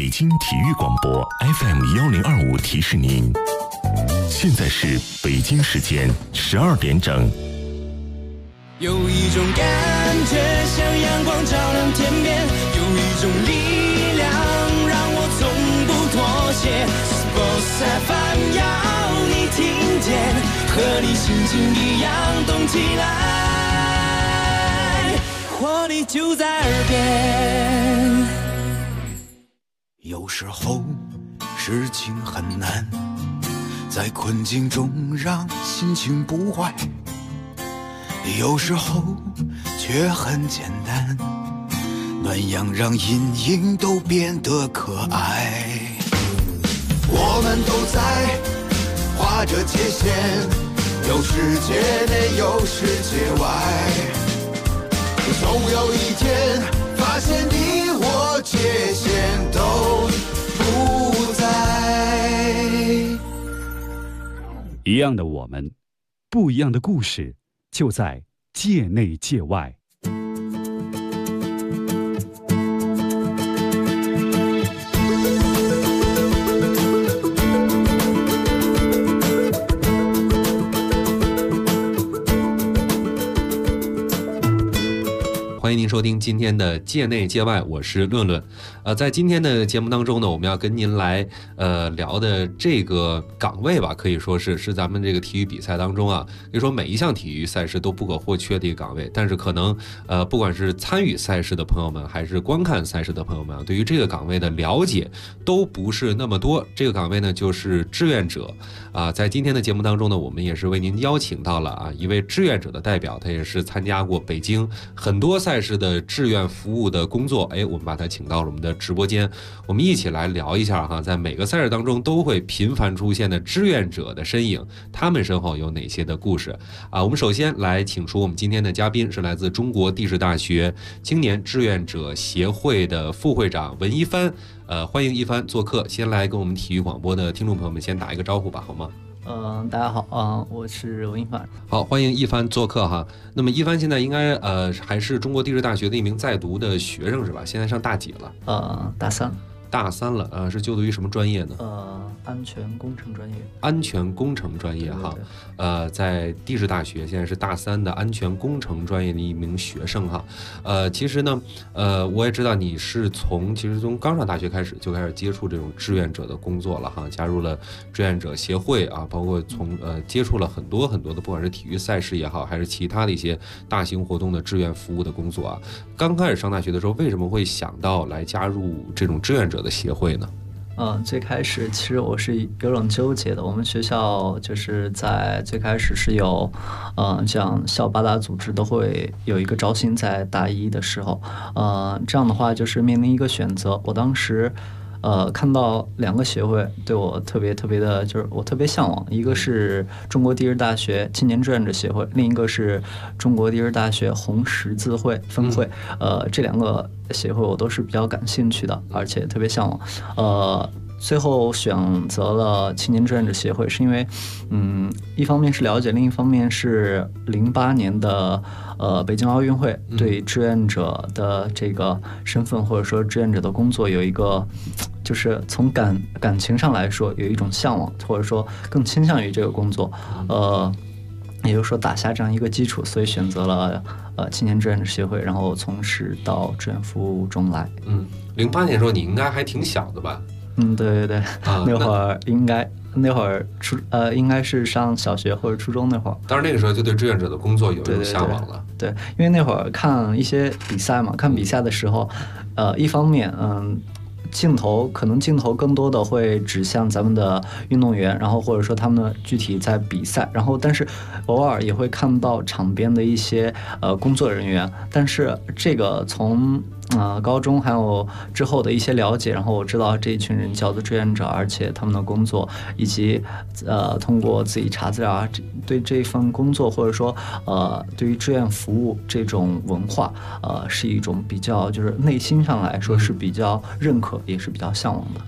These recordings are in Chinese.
北京体育广播 FM1025提示您，现在是北京时间12点整。 有一种感觉像阳光照亮天边，有一种力量让我从不妥协。Sports FM 要你听见，和你心情一样动起来，活力就在耳边。 有时候事情很难，在困境中让心情不坏，有时候却很简单，暖阳让阴影都变得可爱。我们都在画着界限，有世界内有世界外，总有一天发现你我界限都不在。 一样的我们，不一样的故事，就在界内界外。 欢迎您收听今天的界内界外，我是论论。在今天的节目当中呢，我们要跟您来聊的这个岗位吧，可以说是咱们这个体育比赛当中啊，可以说每一项体育赛事都不可或缺的一个岗位。但是可能不管是参与赛事的朋友们，还是观看赛事的朋友们，对于这个岗位的了解都不是那么多。这个岗位呢，就是志愿者啊。在今天的节目当中呢，我们也是为您邀请到了一位志愿者的代表，他也是参加过北京很多赛事的志愿服务的工作。我们把他请到了我们的直播间，我们一起来聊一下哈，在每个赛事当中都会频繁出现的志愿者的身影，他们身后有哪些的故事啊？我们首先来请出我们今天的嘉宾，是来自中国地质大学青年志愿者协会的副会长文一帆。欢迎一帆做客，先来跟我们体育广播的听众朋友们先打一个招呼吧，好吗？ 大家好我是文一帆。 好，欢迎一帆做客哈。那么一帆现在应该还是中国地质大学的一名在读的学生是吧？现在上大几了？ 大三。 大三了是就读于什么专业呢？ 安全工程专业。 安全工程专业哈。 对， 在地质大学现在是大三的安全工程专业的一名学生哈。其实呢我也知道你是从刚上大学开始就开始接触这种志愿者的工作了哈，加入了志愿者协会啊，包括从接触了很多很多的不管是体育赛事也好，还是其他的一些大型活动的志愿服务的工作啊。刚开始上大学的时候，为什么会想到来加入这种志愿者的协会呢？ 最开始其实我是有种纠结的。我们学校就是在最开始是有这样校八大组织都会有一个招新，在大一的时候这样的话就是面临一个选择。我当时看到两个协会对我特别的，就是我特别向往，一个是中国地质大学青年志愿者协会，另一个是中国地质大学红十字会分会。这两个协会我都是比较感兴趣的，而且特别向往。最后选择了青年志愿者协会，是因为一方面是了解，另一方面是08年的北京奥运会对志愿者的这个身份或者说志愿者的工作有一个，就是从感情上来说有一种向往，或者说更倾向于这个工作。也就是说打下这样一个基础，所以选择了青年志愿者协会，然后从事到志愿服务中来。 08年的时候你应该还挺小的吧？ 对，那会儿应该是上小学或者初中那会儿。 当然那个时候就对志愿者的工作有一种向往了。 对，因为那会儿看一些比赛嘛，看比赛的时候，一方面镜头更多的会指向咱们的运动员，然后或者说他们具体在比赛，然后但是偶尔也会看到场边的一些工作人员。但是这个从高中还有之后的一些了解，然后我知道这一群人叫做志愿者，而且他们的工作以及通过自己查资料啊，对这份工作或者说对于志愿服务这种文化是一种比较就是内心上来说是比较认可，也是比较向往的。对。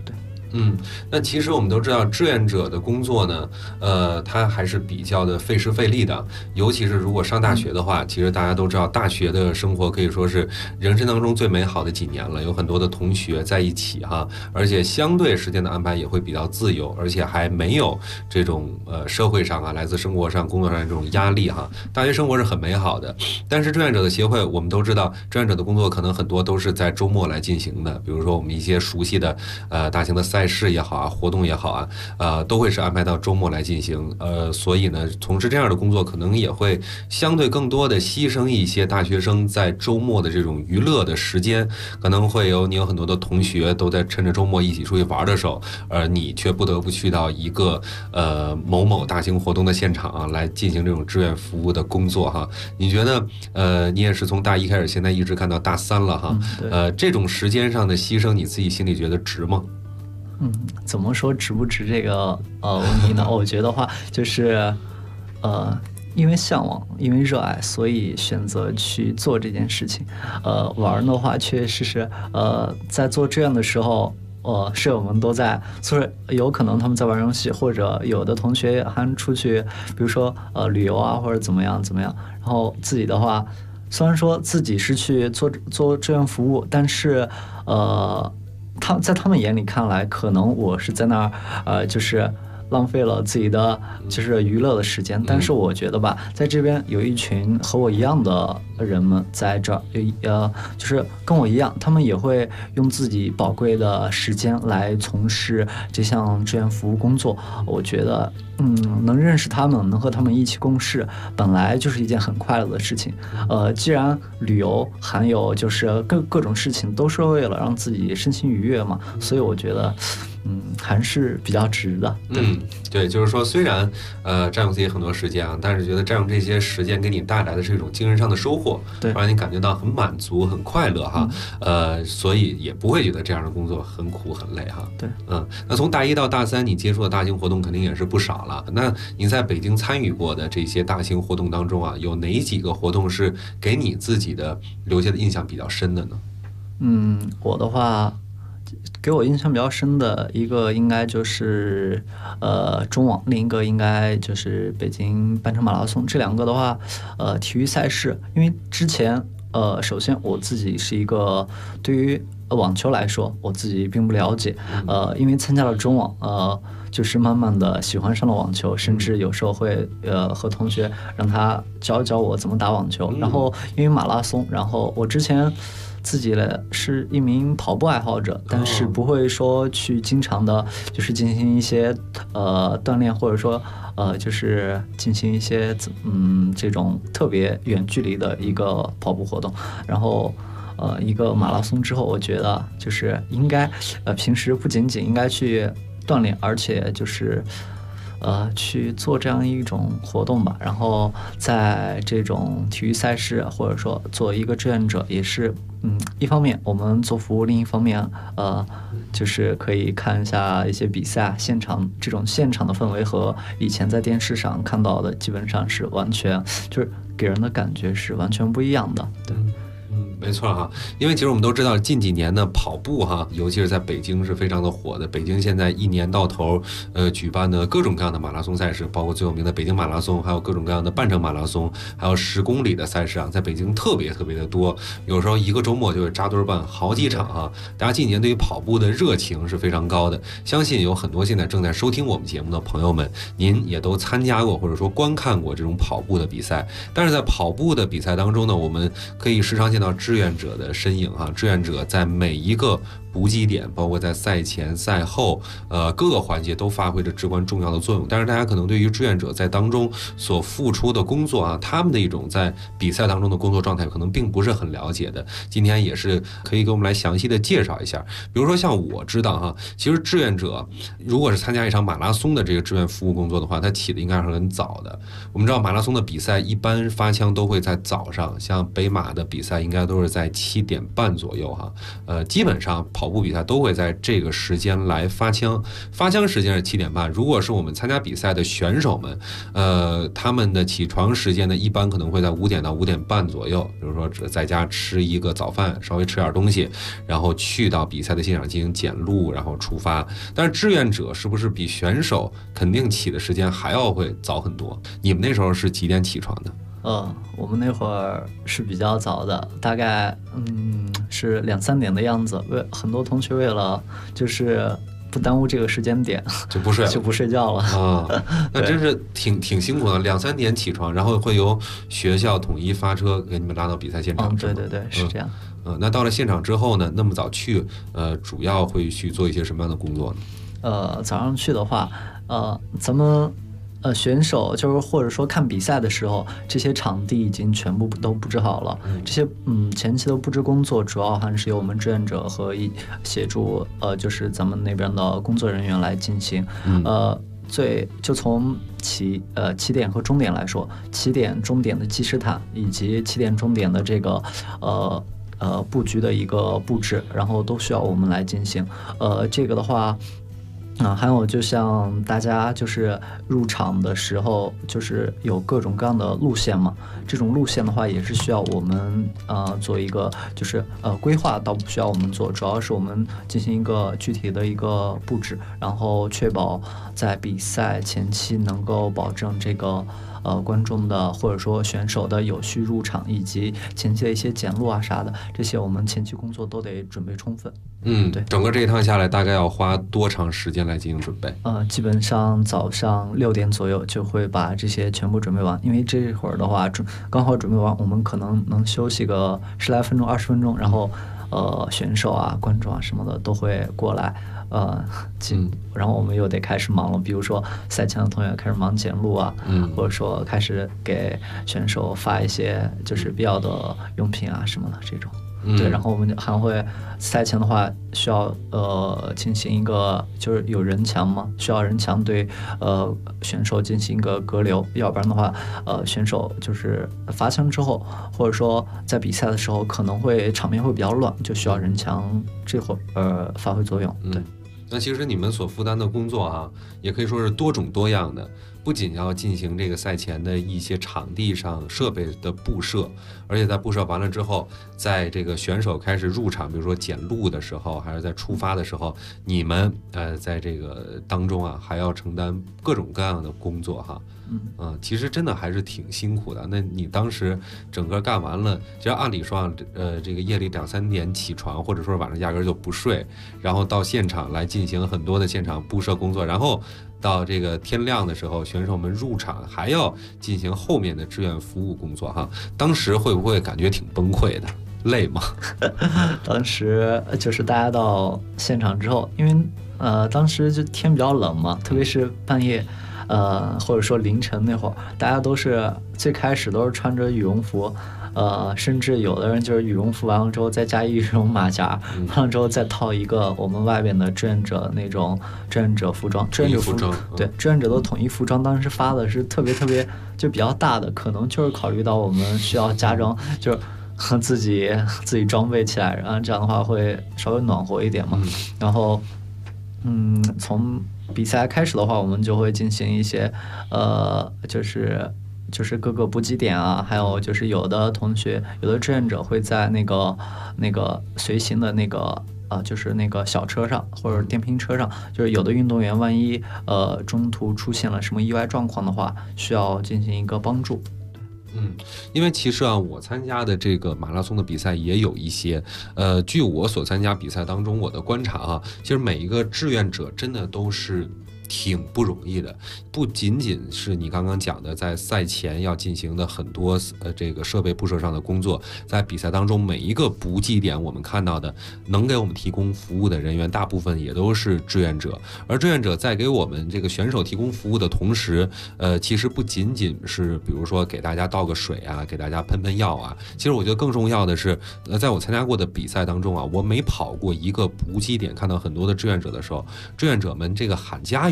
那其实我们都知道，志愿者的工作呢，它还是比较的费时费力的。尤其是如果上大学的话，其实大家都知道，大学的生活可以说是人生当中最美好的几年了，有很多的同学在一起哈，而且相对时间的安排也会比较自由，而且还没有这种社会上啊，来自生活上、工作上的这种压力哈。大学生活是很美好的，但是志愿者的协会，我们都知道，志愿者的工作可能很多都是在周末来进行的，比如说我们一些熟悉的大型的赛事也好啊，活动也好啊，都会是安排到周末来进行。所以呢，从事这样的工作，可能也会相对更多的牺牲一些大学生在周末的这种娱乐的时间，可能会你有很多的同学都在趁着周末一起出去玩的时候，你却不得不去到一个某某大型活动的现场啊，来进行这种志愿服务的工作哈。你觉得你也是从大一开始，现在一直干到大3了哈，这种时间上的牺牲，你自己心里觉得值吗？ 怎么说值不值这个问题呢？我觉得话就是因为向往，因为热爱，所以选择去做这件事情。玩的话，确实是在做这样的时候，舍友们都在，所以有可能他们在玩游戏，或者有的同学还出去，比如说旅游啊，或者怎么样。然后自己的话，虽然说自己是去做志愿服务，但是在他们眼里看来，可能我是在那儿就是浪费了自己的就是娱乐的时间。但是我觉得吧，在这边有一群和我一样的人们在这儿，就是跟我一样，他们也会用自己宝贵的时间来从事这项志愿服务工作。我觉得能认识他们，能和他们一起共事，本来就是一件很快乐的事情。既然旅游还有就是各种事情都是为了让自己身心愉悦嘛，所以我觉得还是比较值的。 对，就是说虽然占用自己很多时间啊，但是觉得占用这些时间给你带来的是一种精神上的收获， 对， 让你感觉到很满足、很快乐哈。所以也不会觉得这样的工作很苦很累哈。 对， 那从大1到大3，你接触的大型活动肯定也是不少了。那你在北京参与过的这些大型活动当中啊，有哪几个活动是给你自己的留下的印象比较深的呢？ 我的话，给我印象比较深的一个应该就是中网，另一个应该就是北京半程马拉松。这两个的话，体育赛事，因为之前首先我自己是一个对于网球来说我自己并不了解，因为参加了中网，就是慢慢的喜欢上了网球，甚至有时候会和同学让他教我怎么打网球。然后因为马拉松，然后我之前自己是一名跑步爱好者，但是不会说去经常的就是进行一些锻炼，或者说就是进行一些这种特别远距离的一个跑步活动。然后一个马拉松之后，我觉得就是应该平时不仅仅应该去锻炼，而且就是去做这样一种活动吧。然后在这种体育赛事，或者说做一个志愿者，也是一方面我们做服务，另一方面就是可以看一下一些比赛现场，这种现场的氛围和以前在电视上看到的基本上是完全就是给人的感觉是完全不一样的。对。 没错哈，因为其实我们都知道，近几年的跑步哈，尤其是在北京是非常的火的。北京现在一年到头，举办的各种各样的马拉松赛事，包括最有名的北京马拉松，还有各种各样的半程马拉松，还有10公里的赛事啊，在北京特别的多。有时候一个周末就会扎堆办好几场哈。大家近几年对于跑步的热情是非常高的，相信有很多现在正在收听我们节目的朋友们，您也都参加过或者说观看过这种跑步的比赛。但是在跑步的比赛当中呢，我们可以时常见到志愿者的身影哈，志愿者在每一个补给点，包括在赛前赛后各个环节都发挥着至关重要的作用。但是大家可能对于志愿者在当中所付出的工作啊，他们的一种在比赛当中的工作状态可能并不是很了解的。今天也是可以给我们来详细的介绍一下。比如说像我知道哈，其实志愿者如果是参加一场马拉松的这个志愿服务工作的话，他起的应该是很早的。我们知道马拉松的比赛一般发枪都会在早上，像北马的比赛应该都是在7点半左右哈。基本上跑跑步比赛都会在这个时间来发枪，发枪时间是7点半。如果是我们参加比赛的选手们，他们的起床时间呢，一般可能会在5点到5点半左右，比如说在家吃一个早饭，稍微吃点东西，然后去到比赛的现场进行检录，然后出发。但是志愿者是不是比选手肯定起的时间还要会早很多？你们那时候是几点起床的？ 我们那会儿是比较早的，大概是2、3点的样子。很多同学为了就是不耽误这个时间点， 就不睡了， 就不睡觉了啊。那真是挺辛苦的，2、3点起床，然后会由学校统一发车给你们拉到比赛现场。 对对对，是这样。 那到了现场之后呢，那么早去，主要会去做一些什么样的工作呢？ 早上去的话，咱们选手就是或者说看比赛的时候，这些场地已经全部都布置好了。这些前期的布置工作主要还是由我们志愿者和协助就是咱们那边的工作人员来进行。就从起点和终点来说，起点、终点的计时塔以及起点、终点的这个布局的一个布置，然后都需要我们来进行。这个的话。还有就像大家就是入场的时候，就是有各种各样的路线嘛。这种路线的话，也是需要我们做一个就是规划，倒不需要我们做，主要是我们进行一个具体的一个布置，然后确保在比赛前期能够保证这个观众的或者说选手的有序入场，以及前期的一些检录啊啥的，这些我们前期工作都得准备充分。对， 整个这一趟下来大概要花多长时间来进行准备？ 基本上早上6点左右就会把这些全部准备完，因为这会儿的话刚好准备完，我们可能能休息个10来分钟、20分钟，然后选手啊、观众啊什么的都会过来。然后我们又得开始忙了，比如说赛前的同学开始忙检录啊，或者说开始给选手发一些就是必要的用品啊什么的这种。对，然后我们还会赛前的话需要进行一个就是有人墙嘛，需要人墙对选手进行一个隔留，要不然的话选手就是发枪之后，或者说在比赛的时候可能会场面会比较乱，就需要人墙这会儿发挥作用。对。 那其实你们所负担的工作也可以说是多种多样的，不仅要进行这个赛前的一些场地上设备的布设，而且在布设完了之后，在这个选手开始入场，比如说检录的时候，还是在出发的时候，你们在这个当中还要承担各种各样的工作其实真的还是挺辛苦的。那你当时整个干完了，其实按理说这个夜里2、3点起床，或者说晚上压根就不睡，然后到现场来进行很多的现场布设工作，然后到这个天亮的时候，选手们入场还要进行后面的志愿服务工作当时会不会感觉挺崩溃的？累吗？ 当时就是大家到现场之后，因为当时就天比较冷嘛，特别是半夜。或者说凌晨那会儿，大家都是最开始都是穿着羽绒服，甚至有的人就是羽绒服完了之后再加一羽绒马甲，完了之后再套一个我们外边的志愿者那种志愿者服装，志愿者服装，对，志愿者的统一服装，当时发的是特别就比较大的，可能就是考虑到我们需要加装，就是自己装备起来，然后这样的话会稍微暖和一点嘛，然后从比赛开始的话，我们就会进行一些就是各个补给点啊，还有就是有的同学有的志愿者会在那个随行的那个就是那个小车上或者电瓶车上，就是有的运动员万一中途出现了什么意外状况的话，需要进行一个帮助。 因为其实我参加的这个马拉松的比赛也有一些，据我所参加比赛当中我的观察其实每一个志愿者真的都是挺不容易的，不仅仅是你刚刚讲的在赛前要进行的很多这个设备布设上的工作，在比赛当中每一个补给点我们看到的能给我们提供服务的人员大部分也都是志愿者，而志愿者在给我们这个选手提供服务的同时，其实不仅仅是比如说给大家倒个水给大家喷药其实我觉得更重要的是在我参加过的比赛当中我每跑过一个补给点，看到很多的志愿者的时候，志愿者们这个喊加油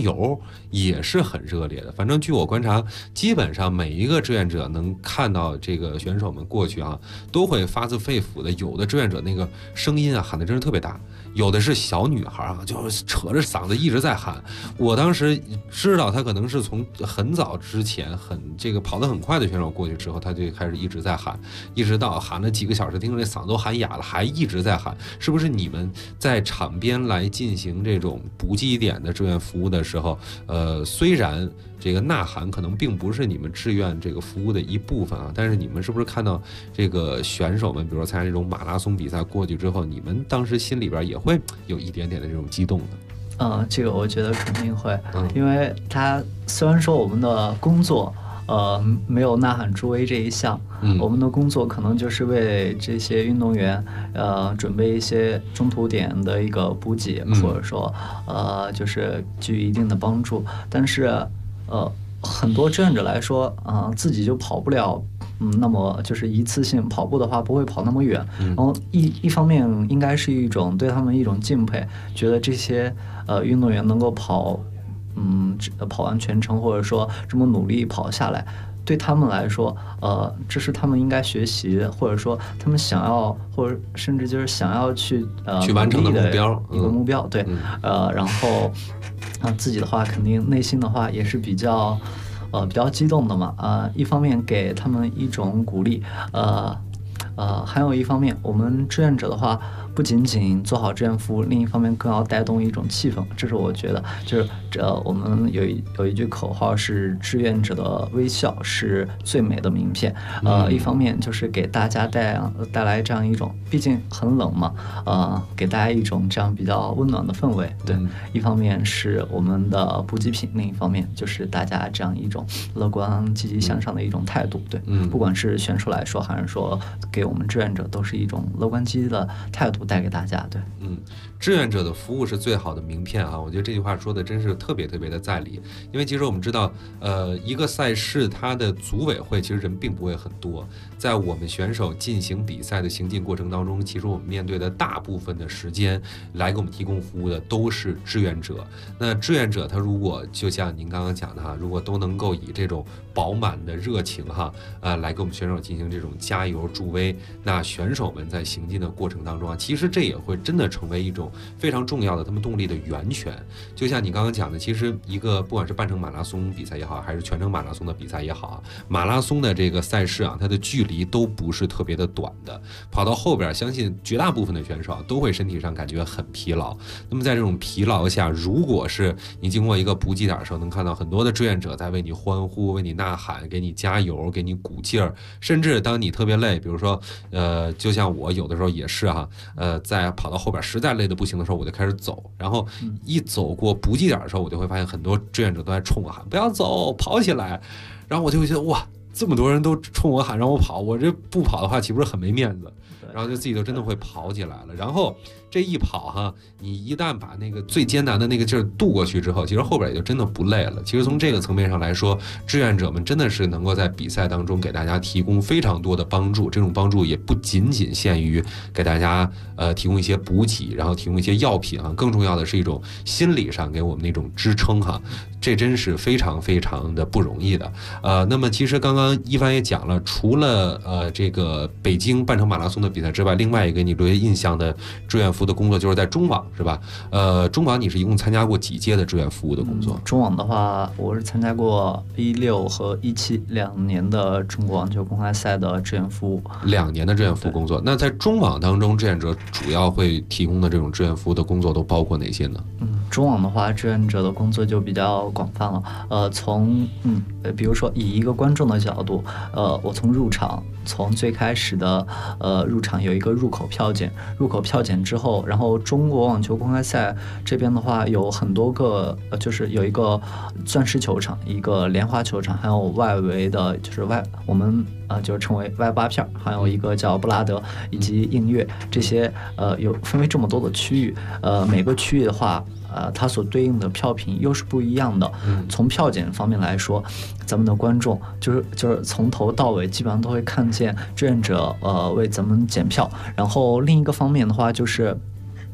油也是很热烈的。反正据我观察，基本上每一个志愿者能看到这个选手们过去啊，都会发自肺腑的。有的志愿者那个声音啊喊的真是特别大，有的是小女孩啊，就是扯着嗓子一直在喊。我当时知道他可能是从很早之前这个跑得很快的选手过去之后，他就开始一直在喊，一直到喊了几个小时，听着这嗓子都喊哑了，还一直在喊。是不是你们在场边来进行这种补给点的志愿服务的时候，虽然这个呐喊可能并不是你们志愿这个服务的一部分啊，但是你们是不是看到这个选手们，比如说参加这种马拉松比赛过去之后，你们当时心里边也会有一点点的这种激动的？ 这个我觉得肯定会，因为他虽然说我们的工作没有呐喊助威这一项，我们的工作可能就是为这些运动员准备一些中途点的一个补给，或者说就是给予一定的帮助。但是很多志愿者来说，自己就跑不了。那么就是一次性跑步的话，不会跑那么远。然后一方面应该是一种对他们一种敬佩，觉得这些运动员能够跑完全程，或者说这么努力跑下来，对他们来说，这是他们应该学习，或者说他们想要，或者甚至就是想要去完成的目标， 一个目标。对，然后自己的话，肯定内心的话也是比较激动的嘛。一方面给他们一种鼓励，还有一方面，我们志愿者的话，不仅仅做好志愿服务，另一方面更要带动一种气氛。这是我觉得，就是我们有一句口号是“志愿者的微笑是最美的名片”。一方面就是给大家带来这样一种，毕竟很冷嘛，给大家一种这样比较温暖的氛围。对，一方面是我们的补给品，另一方面就是大家这样一种乐观、积极向上的一种态度。对，不管是选手来说，还是说给我们志愿者，都是一种乐观积极的态度带给大家。对， 志愿者的服务是最好的名片啊！我觉得这句话说的真是特别特别的在理，因为其实我们知道，一个赛事它的组委会其实人并不会很多，在我们选手进行比赛的行进过程当中，其实我们面对的大部分的时间来给我们提供服务的都是志愿者。那志愿者他如果就像您刚刚讲的哈，如果都能够以这种饱满的热情哈，来给我们选手进行这种加油助威，那选手们在行进的过程当中啊，其实这也会真的成为一种非常重要的他们动力的源泉。就像你刚刚讲的，其实一个不管是半程马拉松比赛也好，还是全程马拉松的比赛也好啊，马拉松的这个赛事啊，它的距离都不是特别的短的，跑到后边，相信绝大部分的选手都会身体上感觉很疲劳。那么在这种疲劳下，如果是你经过一个补给点的时候，能看到很多的志愿者在为你欢呼、为你呐喊、给你加油、给你鼓劲儿，甚至当你特别累，比如说就像我有的时候也是哈，在跑到后边实在累得不行的时候，我就开始走，然后一走过补给点的时候，我就会发现很多志愿者都在冲我喊不要走，跑起来。然后我就会觉得哇，这么多人都冲我喊让我跑，我这不跑的话岂不是很没面子？然后就自己就真的会跑起来了。然后这一跑哈，你一旦把那个最艰难的那个劲儿渡过去之后，其实后边也就真的不累了。其实从这个层面上来说，志愿者们真的是能够在比赛当中给大家提供非常多的帮助。这种帮助也不仅仅限于给大家提供一些补给，然后提供一些药品啊，更重要的是一种心理上给我们那种支撑哈。这真是非常非常的不容易的。那么其实刚刚一帆也讲了，除了这个北京半程马拉松的比赛之外，另外一个你留下印象的志愿服的工作就是在中网，是吧？中网你是一共参加过几届的志愿服务的工作？ 中网的话，我是参加过16和17 2年的中国网球公开赛的志愿服务。2 年的志愿服务工作。那在中网当中，志愿者主要会提供的这种志愿服务的工作都包括哪些呢？ 中网的话，志愿者的工作就比较广泛了。比如说以一个观众的角度，我从入场，从最开始的入场有一个入口票检，入口票检之后，然后中国网球公开赛这边的话有很多个，就是有一个钻石球场，一个莲花球场，还有外围的，就是我们就称为外八片，还有一个叫布拉德以及映月，这些有分为这么多的区域，每个区域的话。它所对应的票品又是不一样的。从票检方面来说，咱们的观众就是从头到尾基本上都会看见志愿者为咱们检票。然后另一个方面的话就是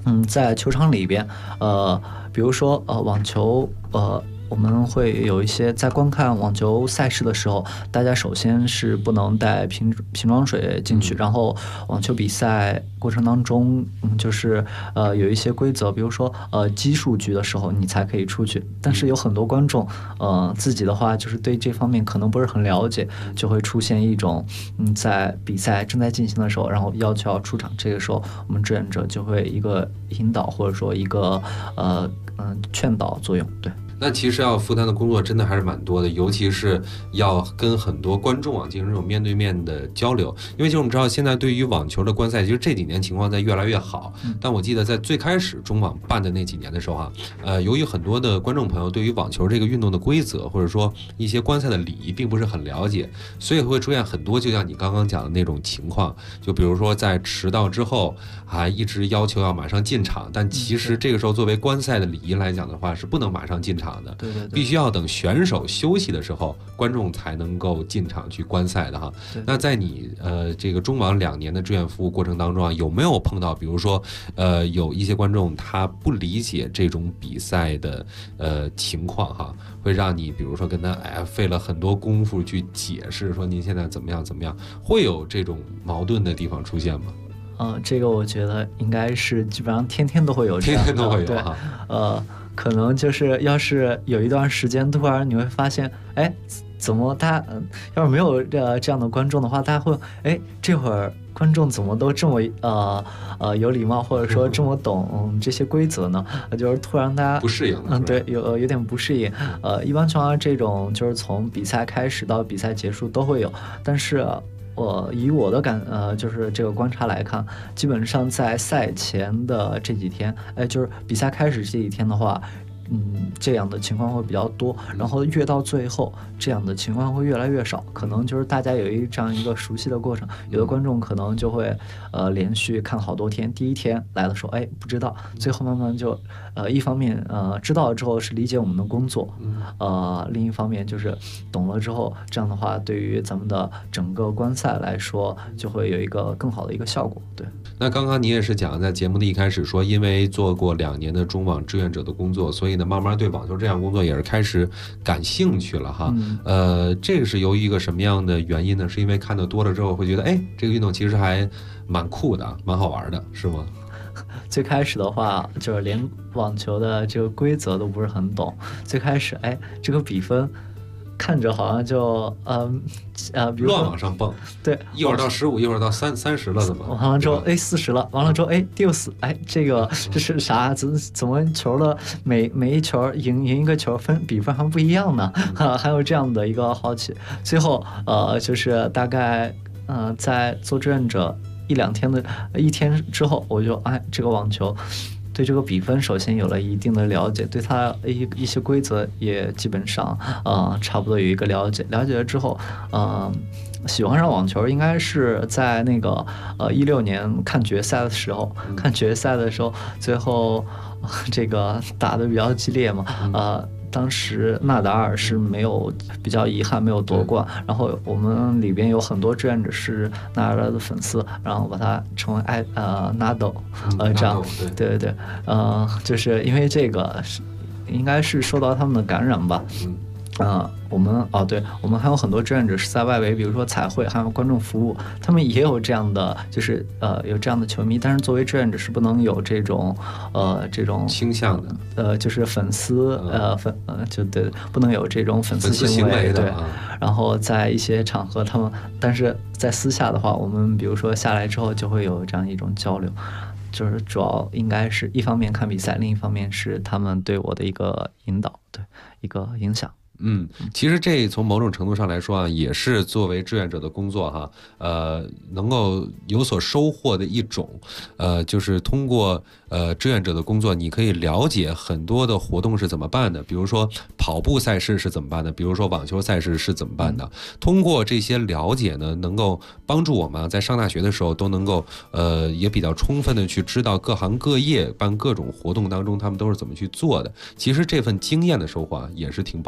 在球场里边，比如说网球，我们会有一些在观看网球赛事的时候，大家首先是不能带瓶装水进去，然后网球比赛过程当中，就是有一些规则，比如说奇数局的时候你才可以出去，但是有很多观众自己的话就是对这方面可能不是很了解，就会出现一种在比赛正在进行的时候，然后要求要出场，这个时候我们志愿者就会一个引导或者说一个劝导作用，对。 那其实要负担的工作真的还是蛮多的，尤其是要跟很多观众进行这种面对面的交流。因为就我们知道，现在对于网球的观赛，其实这几年情况在越来越好。但我记得在最开始中网办的那几年的时候由于很多的观众朋友对于网球这个运动的规则，或者说一些观赛的礼仪并不是很了解，所以会出现很多就像你刚刚讲的那种情况，就比如说在迟到之后还一直要求要马上进场，但其实这个时候作为观赛的礼仪来讲的话，是不能马上进场的， 对， 必须要等选手休息的时候，观众才能够进场去观赛的哈。那在你这个中网2年的志愿服务过程当中有没有碰到，比如说有一些观众他不理解这种比赛的情况哈，会让你比如说跟他费了很多功夫去解释，说您现在怎么样怎么样，会有这种矛盾的地方出现吗？ 这个我觉得应该是基本上天天都会有这样的， 天天都会有对，可能就是要是有一段时间突然你会发现，怎么大家要是没有这样的观众的话，大家会这会儿观众怎么都这么有礼貌，或者说这么懂这些规则呢？就是突然大家不适应， 对，有点不适应。一般情况下这种就是从比赛开始到比赛结束都会有，但是以我的就是这个观察来看，基本上在赛前的这几天，就是比赛开始这几天的话，这样的情况会比较多，然后越到最后，这样的情况会越来越少。可能就是大家有这样一个熟悉的过程，有的观众可能就会连续看好多天，第一天来的时候不知道，最后慢慢就一方面知道了之后是理解我们的工作，另一方面就是懂了之后，这样的话对于咱们的整个观赛来说就会有一个更好的一个效果。对。 那刚刚你也是讲在节目的一开始说，因为做过2年的中网志愿者的工作，所以呢慢慢对网球这项工作也是开始感兴趣了哈。这个是由于一个什么样的原因呢？是因为看得多了之后会觉得这个运动其实还蛮酷的，蛮好玩的，是吗？ 最开始的话就是连网球的这个规则都不是很懂，最开始这个比分看着好像就比如乱往上蹦， 对， 一会儿到15，一会儿到30了，怎么？ 完了之后40了，完了之后60，这是啥？怎么球的每一球赢一个球比分还不一样呢？还有这样的一个好奇。最后就是大概在做志愿者一天之后，我就这个网球对这个比分首先有了一定的了解，对它一些规则也基本上差不多有一个了解。了解了之后，喜欢上网球应该是在那个16年看决赛的时候，最后这个打得比较激烈嘛，当时纳达尔是比较遗憾没有夺冠，然后我们里边有很多志愿者是纳达尔的粉丝，然后把他称为Nadal，这样，对，就是因为这个应该是受到他们的感染吧。我们还有很多志愿者是在外围，比如说彩绘还有观众服务，他们也有这样的，就是有这样的球迷，但是作为志愿者是不能有这种倾向的， 就是粉丝就对，不能有这种粉丝行为的。对，然后在一些场合他们，但是在私下的话，我们比如说下来之后就会有这样一种交流，就是主要应该是一方面看比赛，另一方面是他们对我的一个引导，对，一个影响。 其实这从某种程度上来说也是作为志愿者的工作哈，能够有所收获的一种，就是通过志愿者的工作，你可以了解很多的活动是怎么办的，比如说跑步赛事是怎么办的，比如说网球赛事是怎么办的。通过这些了解呢，能够帮助我们在上大学的时候都能够也比较充分的去知道各行各业办各种活动当中他们都是怎么去做的。其实这份经验的收获也是挺宝贵的。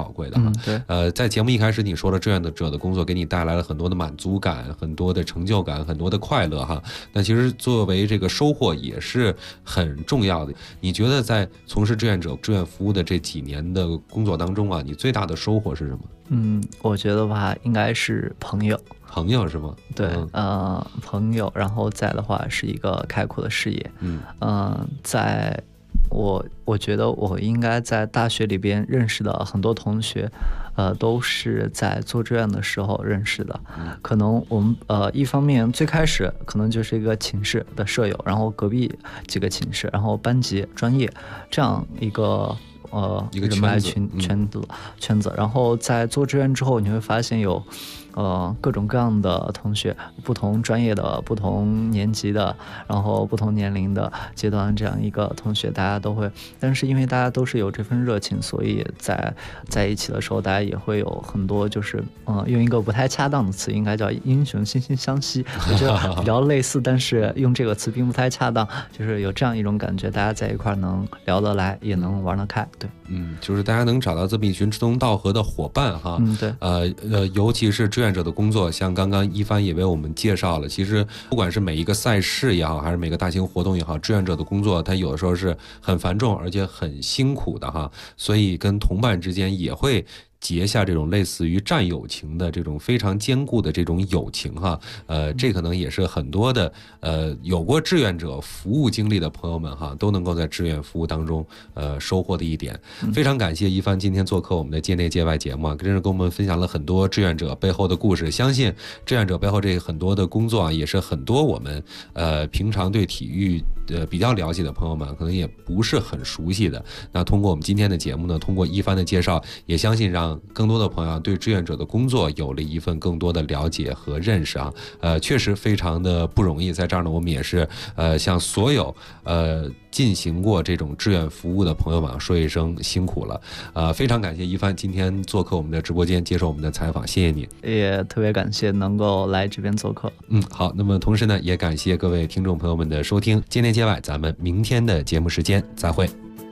哈。 对。 在节目一开始你说了志愿者的工作给你带来了很多的满足感、很多的成就感、很多的快乐哈。但其实作为这个收获也是很重要的。你觉得在从事志愿服务的这几年的工作当中啊，你最大的收获是什么？ 我觉得吧，应该是朋友是吗？对，朋友，然后再的话是一个开阔的视野。在我觉得我应该在大学里边认识的很多同学，都是在做志愿的时候认识的。可能我们一方面最开始可能就是一个寝室的舍友，然后隔壁几个寝室，然后班级、专业这样一个人脉圈子，然后在做志愿之后，你会发现有各种各样的同学，不同专业的、不同年级的，然后不同年龄的阶段这样一个同学，大家都会，但是因为大家都是有这份热情，所以在一起的时候，大家也会有很多就是用一个不太恰当的词，应该叫英雄惺惺相惜，我觉得比较类似，但是用这个词并不太恰当，就是有这样一种感觉，大家在一块能聊得来，也能玩得开，对。 就是大家能找到这么一群志同道合的伙伴哈。 对。 尤其是志愿者的工作，像刚刚一帆也为我们介绍了，其实不管是每一个赛事也好，还是每个大型活动也好，志愿者的工作它有的时候是很繁重而且很辛苦的哈，所以跟同伴之间也会结下这种类似于战友情的这种非常坚固的这种友情哈，这可能也是很多的有过志愿者服务经历的朋友们哈，都能够在志愿服务当中收获的一点。非常感谢一帆今天做客我们的界内界外节目啊，真是跟我们分享了很多志愿者背后的故事。相信志愿者背后这很多的工作啊，也是很多我们平常对体育比较了解的朋友们可能也不是很熟悉的。那通过我们今天的节目呢，通过一帆的介绍，也相信让更多的朋友对志愿者的工作有了一份更多的了解和认识啊。确实非常的不容易。在这儿呢，我们也是向所有进行过这种志愿服务的朋友们说一声辛苦了。非常感谢一帆今天做客我们的直播间，接受我们的采访，谢谢你。 也特别感谢能够来这边做客。 好，那么同时呢，也感谢各位听众朋友们的收听，界内界外，咱们明天的节目时间再会。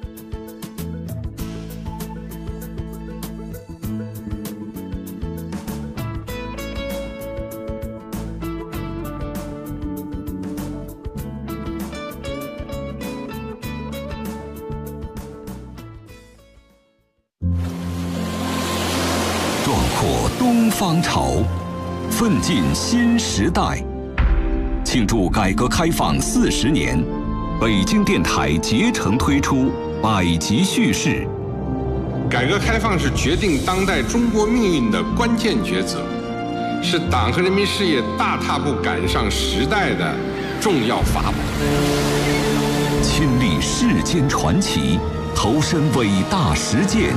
壮阔东方潮，奋进新时代。庆祝改革开放40年，北京电台竭诚推出百集叙事。 改革开放是决定当代中国命运的关键抉择，是党和人民事业大踏步赶上时代的重要法宝。 亲历世间传奇，投身伟大实践，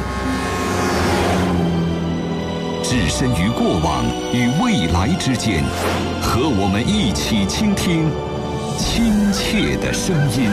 置身于过往与未来之间，和我们一起倾听亲切的声音。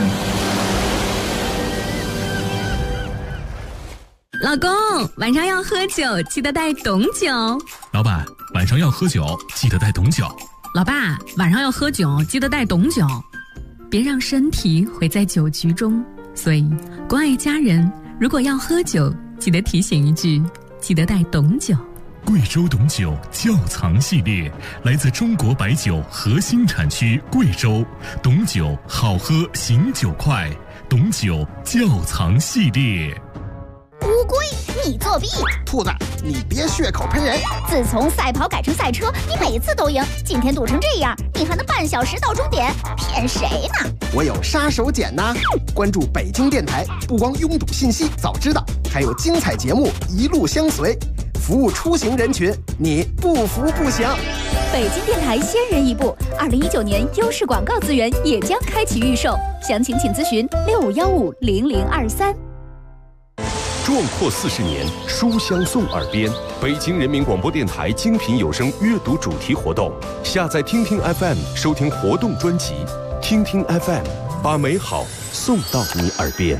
老公，晚上要喝酒，记得带董酒。 老板，晚上要喝酒，记得带董酒。 老爸，晚上要喝酒，记得带董酒。别让身体毁在酒局中。所以，关爱家人，如果要喝酒，记得提醒一句，记得带董酒。 贵州董酒窖藏系列来自中国白酒核心产区贵州，董酒好喝醒酒快，董酒窖藏系列。 乌龟，你作弊！ 兔子，你别血口喷人！ 自从赛跑改成赛车，你每次都赢，今天堵成这样，你还能半小时到终点？骗谁呢？ 我有杀手锏呐！关注北京电台，不光拥堵信息早知道，还有精彩节目一路相随，服务出行人群，你不服不行。 北京电台先人一步，2019年优势广告资源也将开启预售，详情请咨询65150023。 壮阔40年，书香送耳边。北京人民广播电台精品有声阅读主题活动，下载听听 FM 收听活动专辑，听听 FM 把美好送到你耳边。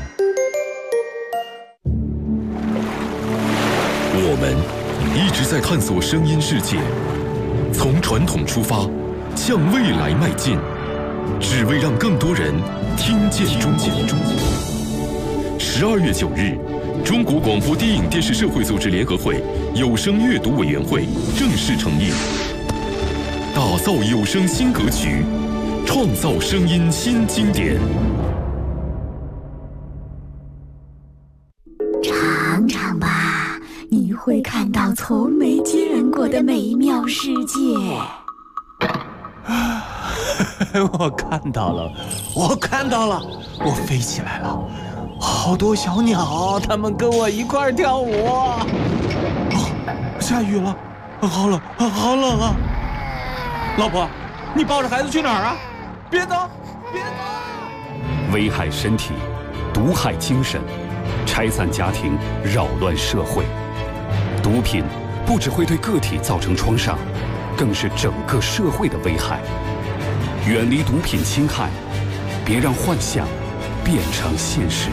我们一直在探索声音世界，从传统出发，向未来迈进，只为让更多人听见中国。12月9日。 中国广播电影电视社会组织联合会有声阅读委员会正式成立，打造有声新格局，创造声音新经典。 尝尝吧，你会看到从没见过的美妙世界。 我看到了，我飞起来了，好多小鸟，它们跟我一块儿跳舞。下雨了，好冷啊！老婆，你抱着孩子去哪儿啊？别走！ 危害身体，毒害精神，拆散家庭，扰乱社会。毒品不只会对个体造成创伤，更是整个社会的危害。远离毒品侵害，别让幻想变成现实。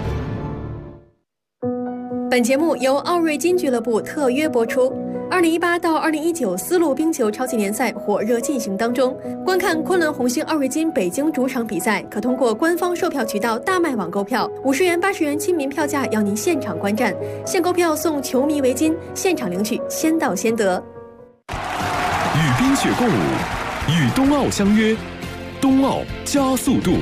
本节目由奥瑞金俱乐部特约播出。2018到2019丝路冰球超级联赛火热进行当中，观看昆仑红星奥瑞金北京主场比赛，可通过官方售票渠道大麦网购票，50元、80元亲民票价，邀您现场观战，现购票送球迷围巾，现场领取，先到先得。 与冰雪共舞，与冬奥相约，冬奥加速度。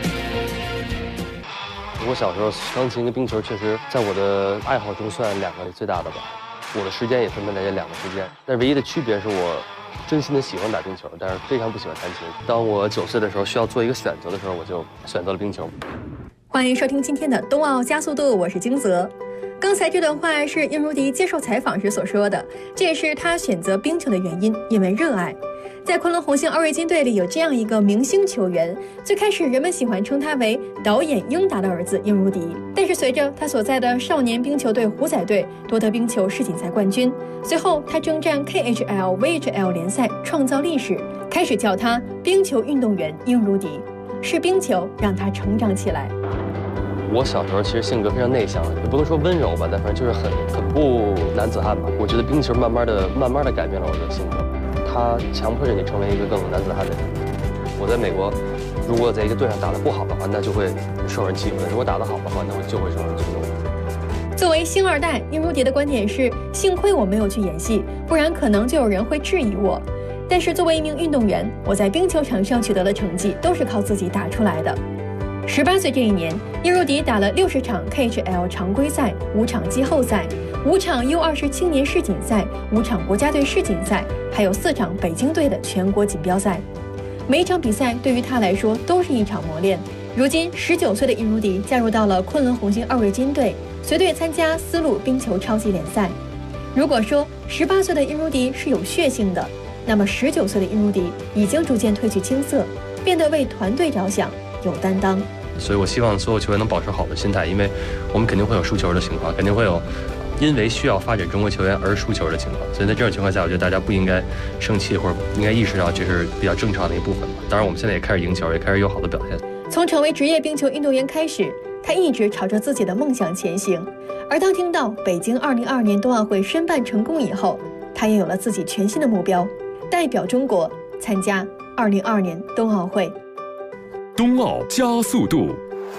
我小时候钢琴跟冰球确实在我的爱好中算两个最大的吧，我的时间也分配在这两个之间。但唯一的区别是我真心的喜欢打冰球，但是非常不喜欢弹琴。当我9岁的时候需要做一个选择的时候，我就选择了冰球。 欢迎收听今天的冬奥加速度，我是金泽。刚才这段话是殷如迪接受采访时所说的，这也是他选择冰球的原因，因为热爱。在昆仑红星奥瑞金队里有这样一个明星球员，最开始人们喜欢称他为导演英达的儿子殷如迪，但是随着他所在的少年冰球队虎仔队夺得冰球世锦赛冠军，随后他征战 KHL、VHL 联赛创造历史，开始叫他冰球运动员殷如迪，是冰球让他成长起来。 我小时候其实性格非常内向，也不能说温柔吧，但反正就是很不男子汉吧。我觉得冰球慢慢的改变了我的性格，它强迫着你成为一个更男子汉的人。我在美国，如果在一个队上打得不好的话，那就会受人欺负的；如果打得好的话，那就会受人尊重。 作为星二代，殷如迪的观点是：幸亏我没有去演戏，不然可能就有人会质疑我。但是作为一名运动员，我在冰球场上取得的成绩都是靠自己打出来的。18岁这一年，殷如迪打了60场 KHL 常规赛、5场季后赛、5场 U20 青年世锦赛、5场国家队世锦赛，还有4场北京队的全国锦标赛。每一场比赛对于他来说都是一场磨练。如今19岁的殷如迪加入到了昆仑红星奥瑞金队，随队参加丝路冰球超级联赛。如果说18岁的殷如迪是有血性的，那么19岁的殷如迪已经逐渐褪去青涩，变得为团队着想，有担当。 所以我希望所有球员能保持好的心态，因为我们肯定会有输球的情况，肯定会有因为需要发展中国球员而输球的情况。所以在这种情况下，我觉得大家不应该生气，或者应该意识到这是比较正常的一部分。当然我们现在也开始赢球，也开始有好的表现。 从成为职业冰球运动员开始，他一直朝着自己的梦想前行。而当听到北京2022年冬奥会申办成功以后，他也有了自己全新的目标，代表中国参加2022年冬奥会。 冬奥加速度。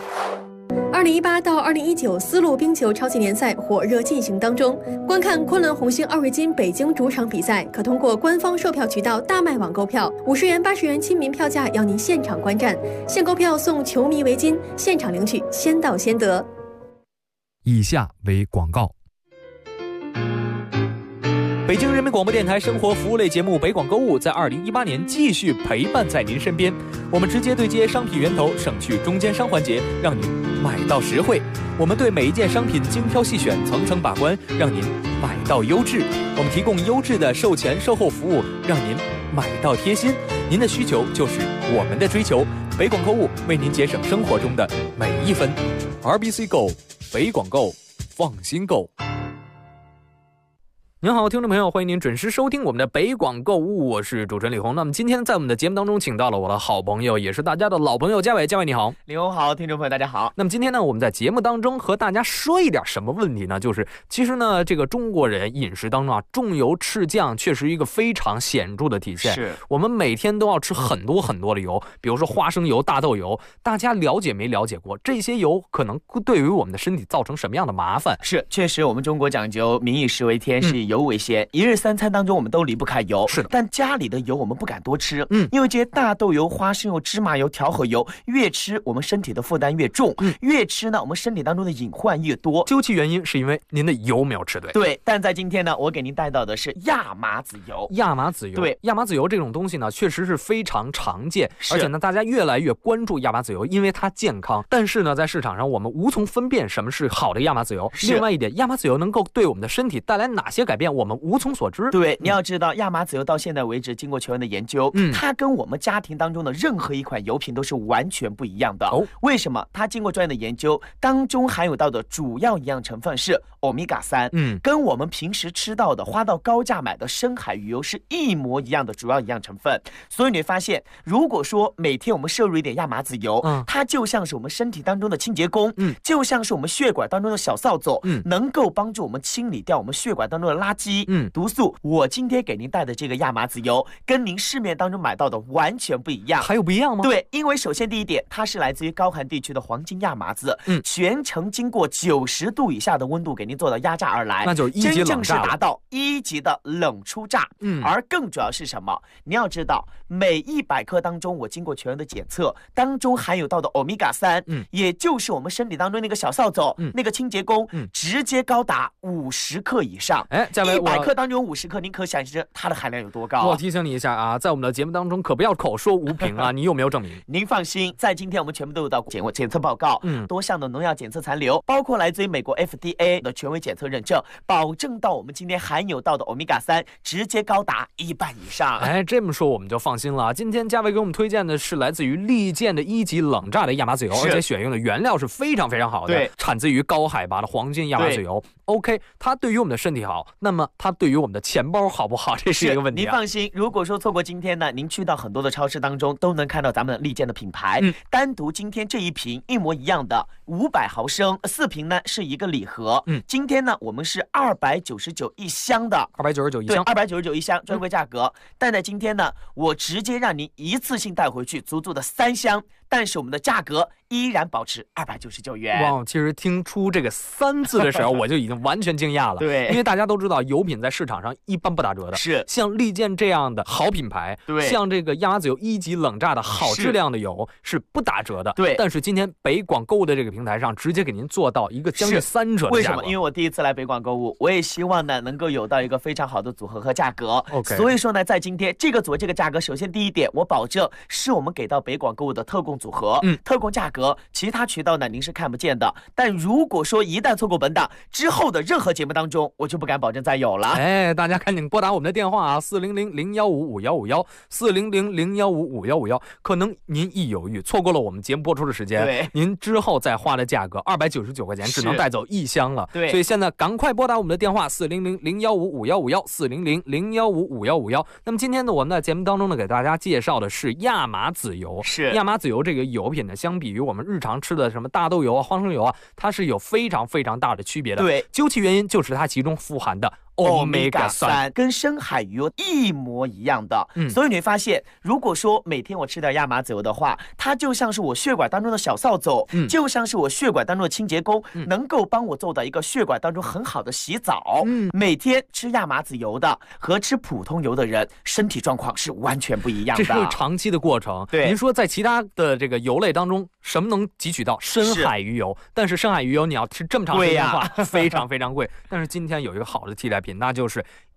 2018到2019丝路冰球超级联赛火热进行当中，观看昆仑红星奥瑞金北京主场比赛，可通过官方售票渠道大麦网购票，50元、80元亲民票价，邀您现场观战，现购票送球迷围巾，现场领取，先到先得。 以下为广告。北京人民广播电台生活服务类节目《北广购物》在2018年继续陪伴在您身边。我们直接对接商品源头，省去中间商环节，让您买到实惠。我们对每一件商品精挑细选，层层把关，让您买到优质。我们提供优质的售前售后服务，让您买到贴心。您的需求就是我们的追求。北广购物为您节省生活中的每一分。RBC Go， 北广购，放心购。 您好，听众朋友，欢迎您准时收听我们的北广购物，我是主持人李红。那么今天在我们的节目当中，请到了我的好朋友，也是大家的老朋友嘉伟。嘉伟你好。 李红好，听众朋友大家好。 那么今天呢，我们在节目当中和大家说一点什么问题呢？就是其实呢，这个中国人饮食当中啊，重油赤酱确实一个非常显著的体现。 是我们每天都要吃很多很多的油，比如说花生油、大豆油，大家了解没了解过？这些油可能对于我们的身体造成什么样的麻烦？ 是，确实我们中国讲究民以食为天，是以油为先，一日三餐当中我们都离不开油。 是的， 但家里的油我们不敢多吃，因为这些大豆油、花生油、芝麻油、调和油，越吃我们身体的负担越重，越吃呢我们身体当中的隐患越多。 究其原因是因为您的油没有吃对。 对，但在今天呢，我给您带到的是亚麻籽油。 亚麻籽油， 对， 亚麻籽油这种东西呢，确实是非常常见，而且呢，大家越来越关注亚麻籽油，因为它健康。但是呢，在市场上我们无从分辨什么是好的亚麻籽油。另外一点，亚麻籽油能够对我们的身体带来哪些改变，我们无从所知。 对，你要知道，亚麻籽油到现在为止，经过全员的研究，它跟我们家庭当中的任何一款油品都是完全不一样的。为什么？它经过专业的研究，当中含有到的主要营养成分是欧米伽3，跟我们平时吃到的花到高价买的深海鱼油是一模一样的主要营养成分。所以你会发现，如果说每天我们摄入一点亚麻籽油，它就像是我们身体当中的清洁工，就像是我们血管当中的小扫帚，能够帮助我们清理掉我们血管当中的垃圾、毒素。我今天给您带的这个亚麻籽油，跟您市面当中买到的完全不一样。 还有不一样吗？ 对，因为首先第一点，它是来自于高寒地区的黄金亚麻籽，全程经过90度以下的温度给您做到压榨而来， 那就是1级冷榨， 真正是达到1级的冷出榨。而更主要是什么？你要知道，每100克当中，我经过全员的检测，当中含有到的欧米伽3，也就是我们身体当中那个小扫帚，那个清洁工，直接高达50克以上。 嘉伟 ，100克当中有50克，您可想而知它的含量有多高。 我提醒你一下啊，在我们的节目当中可不要口说无凭啊，你有没有证明？ 您放心，在今天我们全部都有到检测报告，多项的农药检测残留，包括来自于美国 FDA 的权威检测认证，保证到我们今天含有到的欧米伽3直接高达1半以上。 这么说我们就放心了。今天嘉伟给我们推荐的是来自于利剑的1级冷榨的亚麻籽油，而且选用的原料是非常非常好的， 对， 产自于高海拔的黄金亚麻籽油。OK， 它对于我们的身体好，那么它对于我们的钱包好不好？这是一个问题。 您放心，如果说错过今天呢，您去到很多的超市当中都能看到咱们利剑的品牌，单独今天这一瓶一模一样的500毫升，4瓶呢是一个礼盒。今天呢我们是299一箱的 ，299一箱， 对，299一箱专柜价格。但在今天呢，我直接让您一次性带回去足足的3箱，但是我们的价格依然保持299元。 哇，其实听出这个3字的时候，我就已经完全惊讶了。 对， 因为大家都知道，油品在市场上一般不打折的。 是， 像利剑这样的好品牌， 对， 像这个亚麻籽油1级冷榨的好质量的油是不打折的。 对， 但是今天北广购物的这个平台上，直接给您做到一个将近3折的价格。 为什么？因为我第一次来北广购物，我也希望呢能够有到一个非常好的组合和价格。 OK， 所以说呢，在今天这个组合这个价格，首先第一点，我保证是我们给到北广购物的特供组合，特供价格，其他渠道呢您是看不见的。但如果说一旦错过本档之后的任何节目当中，我就不敢保证再有了。 大家赶紧拨打我们的电话啊，400-015-5151，400-015-5151。可能您一犹豫，错过了我们节目播出的时间， 对， 您之后再花的价格299块钱，只能带走1箱了。 对， 所以现在赶快拨打我们的电话400-015-5151，400-015-5151。那么今天呢，我们在节目当中呢，给大家介绍的是亚麻籽油。 是， 亚麻籽油这个油品呢，相比于我们日常吃的什么大豆油啊、花生油啊，它是有非常非常大的区别的。 对， 究其原因就是它其中富含的欧米伽3 跟深海鱼油一模一样的。所以你会发现，如果说每天我吃点亚麻籽油的话，它就像是我血管当中的小扫帚，就像是我血管当中的清洁工，能够帮我做到一个血管当中很好的洗澡。每天吃亚麻籽油的和吃普通油的人，身体状况是完全不一样的。 这是长期的过程。 对， 您说在其他的这个油类当中，什么能汲取到深海鱼油？但是深海鱼油你要吃这么长时间的话，非常非常贵。但是今天有一个好的替代品，那就是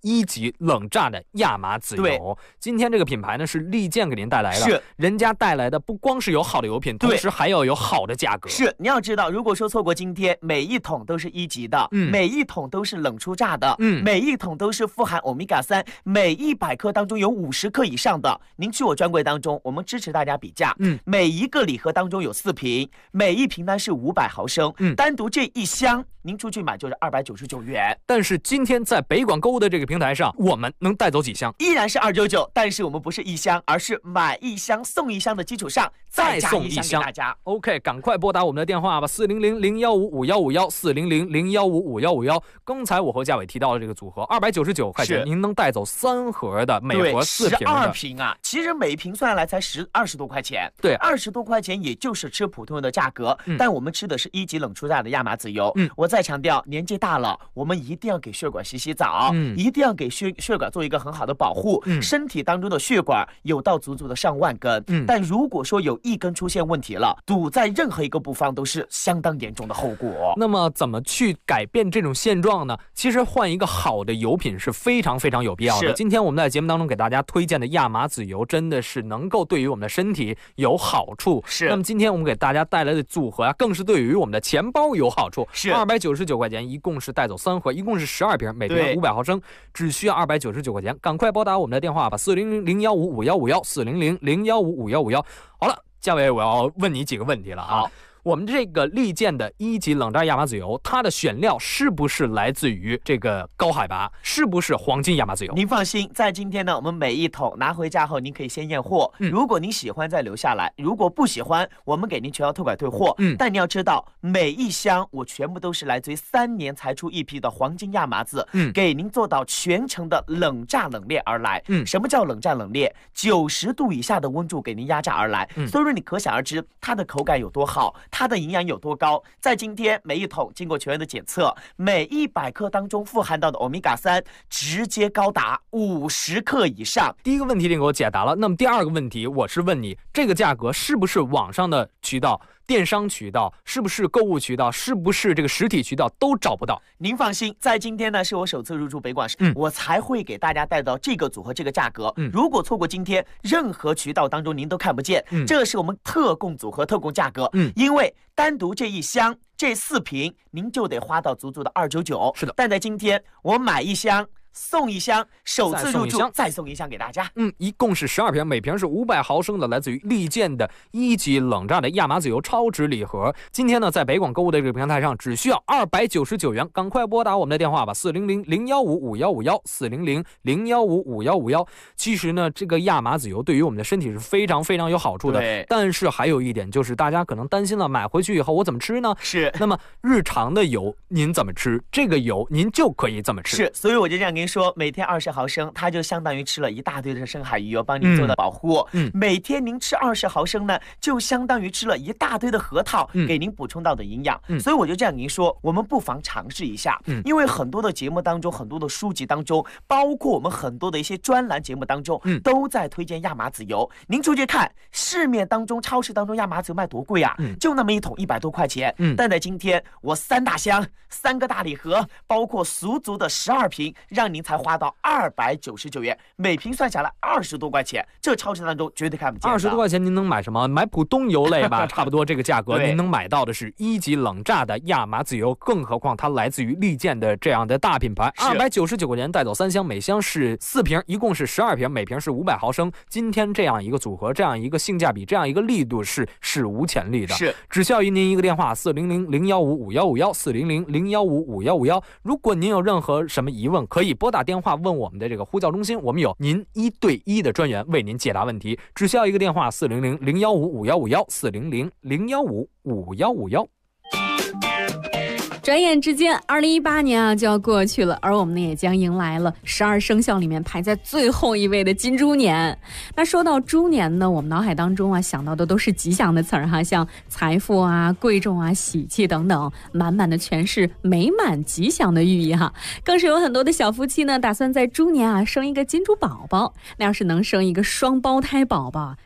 1级冷榨的亚麻籽油。今天这个品牌呢是利剑给您带来的， 是人家带来的不光是有好的油品，同时还要有好的价格。 是，你要知道，如果说错过今天，每一桶都是1级的，每一桶都是冷出榨的，每一桶都是富含欧米伽3，每100克当中有50克以上的。您去我专柜当中，我们支持大家比价，每一个礼盒当中有4瓶，每一瓶呢是500毫升，单独这一箱您出去买就是299元。 但是今天在北广购物的这个平台上，我们能带走几箱？ 依然是299，但是我们不是1箱，而是买1箱送1箱的基础上再加1箱给大家。 OK， 赶快拨打我们的电话吧，400-015-5151 400-015-5151。刚才我和嘉伟提到的这个组合299块钱，您能带走3盒的，每盒4瓶的 ，12瓶啊！其实每瓶算下来才20多块钱， 对 ，20多块钱也就是吃普通人的价格，但我们吃的是1级冷出榨的亚麻籽油。我再强调，年纪大了，我们一定要给血管洗澡，一定要给血管做一个很好的保护。身体当中的血管有到足足的上万根，但如果说有1根出现问题了，堵在任何一个部分都是相当严重的后果。 那么怎么去改变这种现状呢？其实换一个好的油品是非常非常有必要的。今天我们在节目当中给大家推荐的亚麻籽油，真的是能够对于我们的身体有好处。 是。 那么今天我们给大家带来的组合啊，更是对于我们的钱包有好处。 是。 299块钱，一共是带走3盒，一共是12瓶，每瓶500毫升，只需要299块钱。赶快拨打我们的电话吧，400-015-5151 400-015-5151。好了，嘉伟，我要问你几个问题了啊。好，我们这个利剑的1级冷榨亚麻籽油，它的选料是不是来自于这个高海拔？是不是黄金亚麻籽油？ 您放心，在今天呢，我们每一桶拿回家后，您可以先验货。如果您喜欢再留下来，如果不喜欢，我们给您全额退款退货。但你要知道，每一箱我全部都是来自于3年才出一批的黄金亚麻籽，给您做到全程的冷榨冷链而来。什么叫冷榨冷链？90度以下的温度给您压榨而来。所以说你可想而知，它的口感有多好。它的营养有多高？在今天每一桶经过全员的检测，每100克当中富含到的欧米伽3直接高达50克以上。 第一个问题你给我解答了，那么第二个问题我是问你，这个价格是不是网上的渠道、电商渠道，是不是购物渠道，是不是这个实体渠道都找不到？ 您放心，在今天呢是我首次入驻北广市，我才会给大家带到这个组合这个价格。如果错过今天，任何渠道当中您都看不见，这是我们特供组合特供价格。因为单独这一箱这4瓶您就得花到足足的299。 是的， 但在今天我买1箱送1箱，首次入驻再送1箱给大家。 一共是12瓶，每瓶是500毫升的，来自于利剑的1级冷榨的亚麻籽油超值礼盒。今天呢，在北广购物的这个平台上，只需要299元，赶快拨打我们的电话吧，400-015-5151 400-015-5151。其实呢，这个亚麻籽油对于我们的身体是非常非常有好处的。但是还有一点就是，大家可能担心了，买回去以后我怎么吃呢？ 是。 那么日常的油您怎么吃？这个油您就可以这么吃。 是，所以我就这样跟您说，每天20毫升，它就相当于吃了一大堆的深海鱼油，帮您做的保护。每天您吃20毫升呢，就相当于吃了一大堆的核桃，给您补充到的营养。所以我就这样跟您说，我们不妨尝试一下。因为很多的节目当中，很多的书籍当中，包括我们很多的一些专栏节目当中，都在推荐亚麻籽油。您出去看市面当中、超市当中亚麻籽油卖多贵啊？就那么一桶100多块钱。但在今天我3大箱、3个大礼盒，包括足足的12瓶，让您才花到299元，每瓶算下来20多块钱，这超市当中绝对看不见的。 20多块钱您能买什么？买普通油类吧，差不多这个价格，您能买到的是1级冷榨的亚麻籽油，更何况它来自于利剑的这样的大品牌。299块钱带走3箱，每箱是4瓶，一共是12瓶，每瓶是500毫升。今天这样一个组合，这样一个性价比，这样一个力度是史无前例的。 是， 只需要您一个电话，400-015-5151 400-015-5151。如果您有任何什么疑问，可以拨打电话问我们的这个呼叫中心，我们有您1对1的专员为您解答问题。只需要一个电话，400-015-5151 400-015-5151。 转眼之间2018年啊就要过去了，而我们呢也将迎来了12生肖里面排在最后一位的金猪年。那说到猪年呢，我们脑海当中啊想到的都是吉祥的词儿哈，像财富啊、贵重啊、喜气等等，满满的全是美满吉祥的寓意哈。更是有很多的小夫妻呢打算在猪年啊生一个金猪宝宝，那要是能生一个双胞胎宝宝，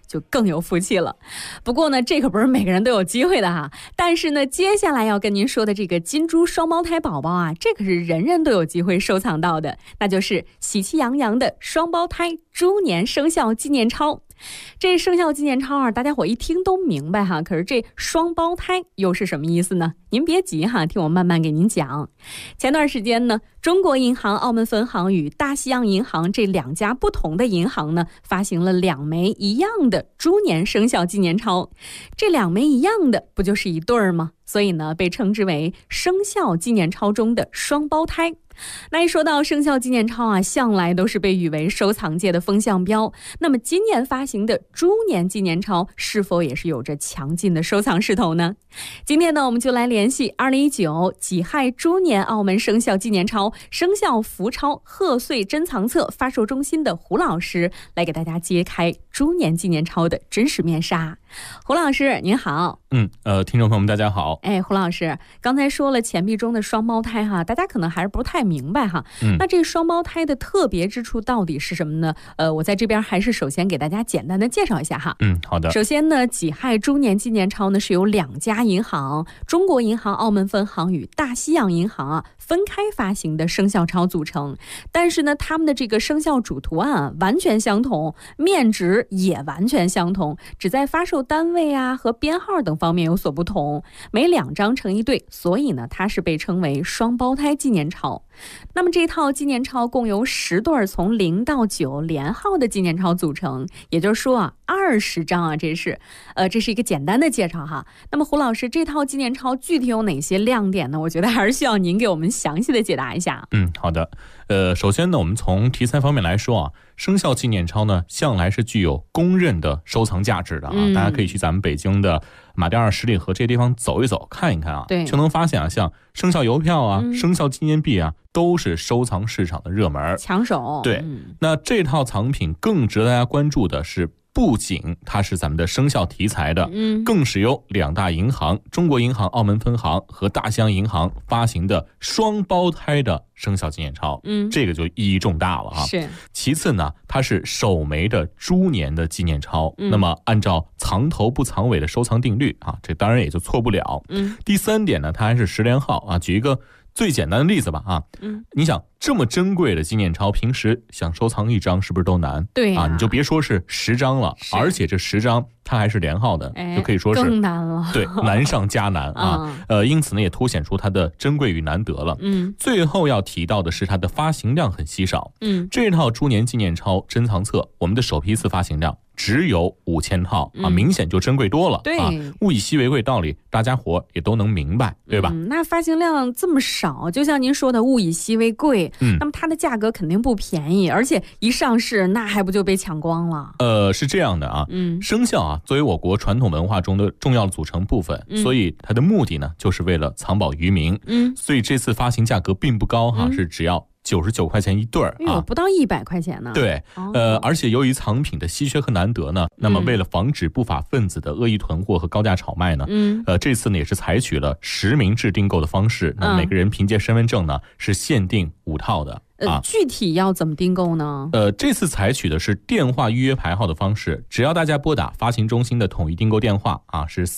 就更有福气了。不过呢，这可不是每个人都有机会的哈。但是呢，接下来要跟您说的这个金猪双胞胎宝宝啊，这可是人人都有机会收藏到的，那就是喜气洋洋的双胞胎猪年生肖纪念钞。这生肖纪念钞啊，大家伙一听都明白哈，可是这双胞胎又是什么意思呢？您别急哈，听我慢慢给您讲。前段时间呢，中国银行澳门分行与大西洋银行这2家不同的银行呢，发行了2枚一样的猪年生肖纪念钞。这2枚一样的，不就是一对儿吗？所以呢，被称之为生肖纪念钞中的双胞胎。那一说到生肖纪念钞啊，向来都是被誉为收藏界的风向标。那么今年发行的猪年纪念钞是否也是有着强劲的收藏势头呢？今天呢，我们就来联系2019己亥猪年澳门生肖纪念钞生肖福钞贺岁珍藏册发售中心的胡老师，来给大家揭开猪年纪念钞的真实面纱。胡老师您好。 听众朋友们大家好。 胡老师刚才说了钱币中的双胞胎哈，大家可能还是不太明白哈。那这双胞胎的特别之处到底是什么呢？我在这边还是首先给大家简单的介绍一下哈。 好的。 首先呢，己亥猪年纪念钞呢是由2家银行，中国银行澳门分行与大西洋银行啊分开发行的生肖钞组成。但是呢，他们的这个生肖主图案啊完全相同，面值也完全相同，只在发售单位啊和编号等方面有所不同，每2张成一对，所以呢，它是被称为双胞胎纪念钞。那么这套纪念钞共由10对从0到9连号的纪念钞组成，也就是说啊，20张啊，这是一个简单的介绍哈。那么胡老师，这套纪念钞具体有哪些亮点呢？我觉得还是需要您给我们详细的解答一下。 好的。首先呢，我们从题材方面来说啊，生肖纪念钞呢，向来是具有公认的收藏价值的啊。大家可以去咱们北京的马甸二十里河这些地方走一走，看一看啊，就能发现啊，像生肖邮票啊、生肖纪念币啊，都是收藏市场的热门抢手。 对，那这套藏品更值得大家关注的是，不仅它是咱们的生肖题材的，更是由2大银行，中国银行澳门分行和大西洋银行发行的双胞胎的生肖纪念钞。这个就意义重大了哈。 是。 其次呢，它是首枚的猪年的纪念钞，那么按照藏头不藏尾的收藏定律啊，这当然也就错不了。第3点呢，它还是10连号啊。举一个最简单的例子吧啊，你想这么珍贵的纪念钞，平时想收藏1张是不是都难？ 对啊，你就别说是10张了，而且这10张它还是连号的，就可以说是更难了。 对，难上加难啊。因此呢，也凸显出它的珍贵与难得了。最后要提到的是它的发行量很稀少。这套猪年纪念钞珍藏册，我们的首批次发行量只有5000套啊，明显就珍贵多了。 对啊，物以稀为贵道理，大家伙也都能明白，对吧？ 那发行量这么少，就像您说的物以稀为贵，那么它的价格肯定不便宜，而且一上市那还不就被抢光了？ 是这样的啊，生肖啊作为我国传统文化中的重要组成部分，所以它的目的呢就是为了藏宝于民。所以这次发行价格并不高哈，是只要99块钱一对啊， 不到100块钱呢。 对，而且由于藏品的稀缺和难得呢，那么为了防止不法分子的恶意囤货和高价炒卖呢，这次呢也是采取了实名制订购的方式，那每个人凭借身份证呢是限定5套的。 具体要怎么订购呢？ 这次采取的是电话预约排号的方式，只要大家拨打发行中心的统一订购电话啊，是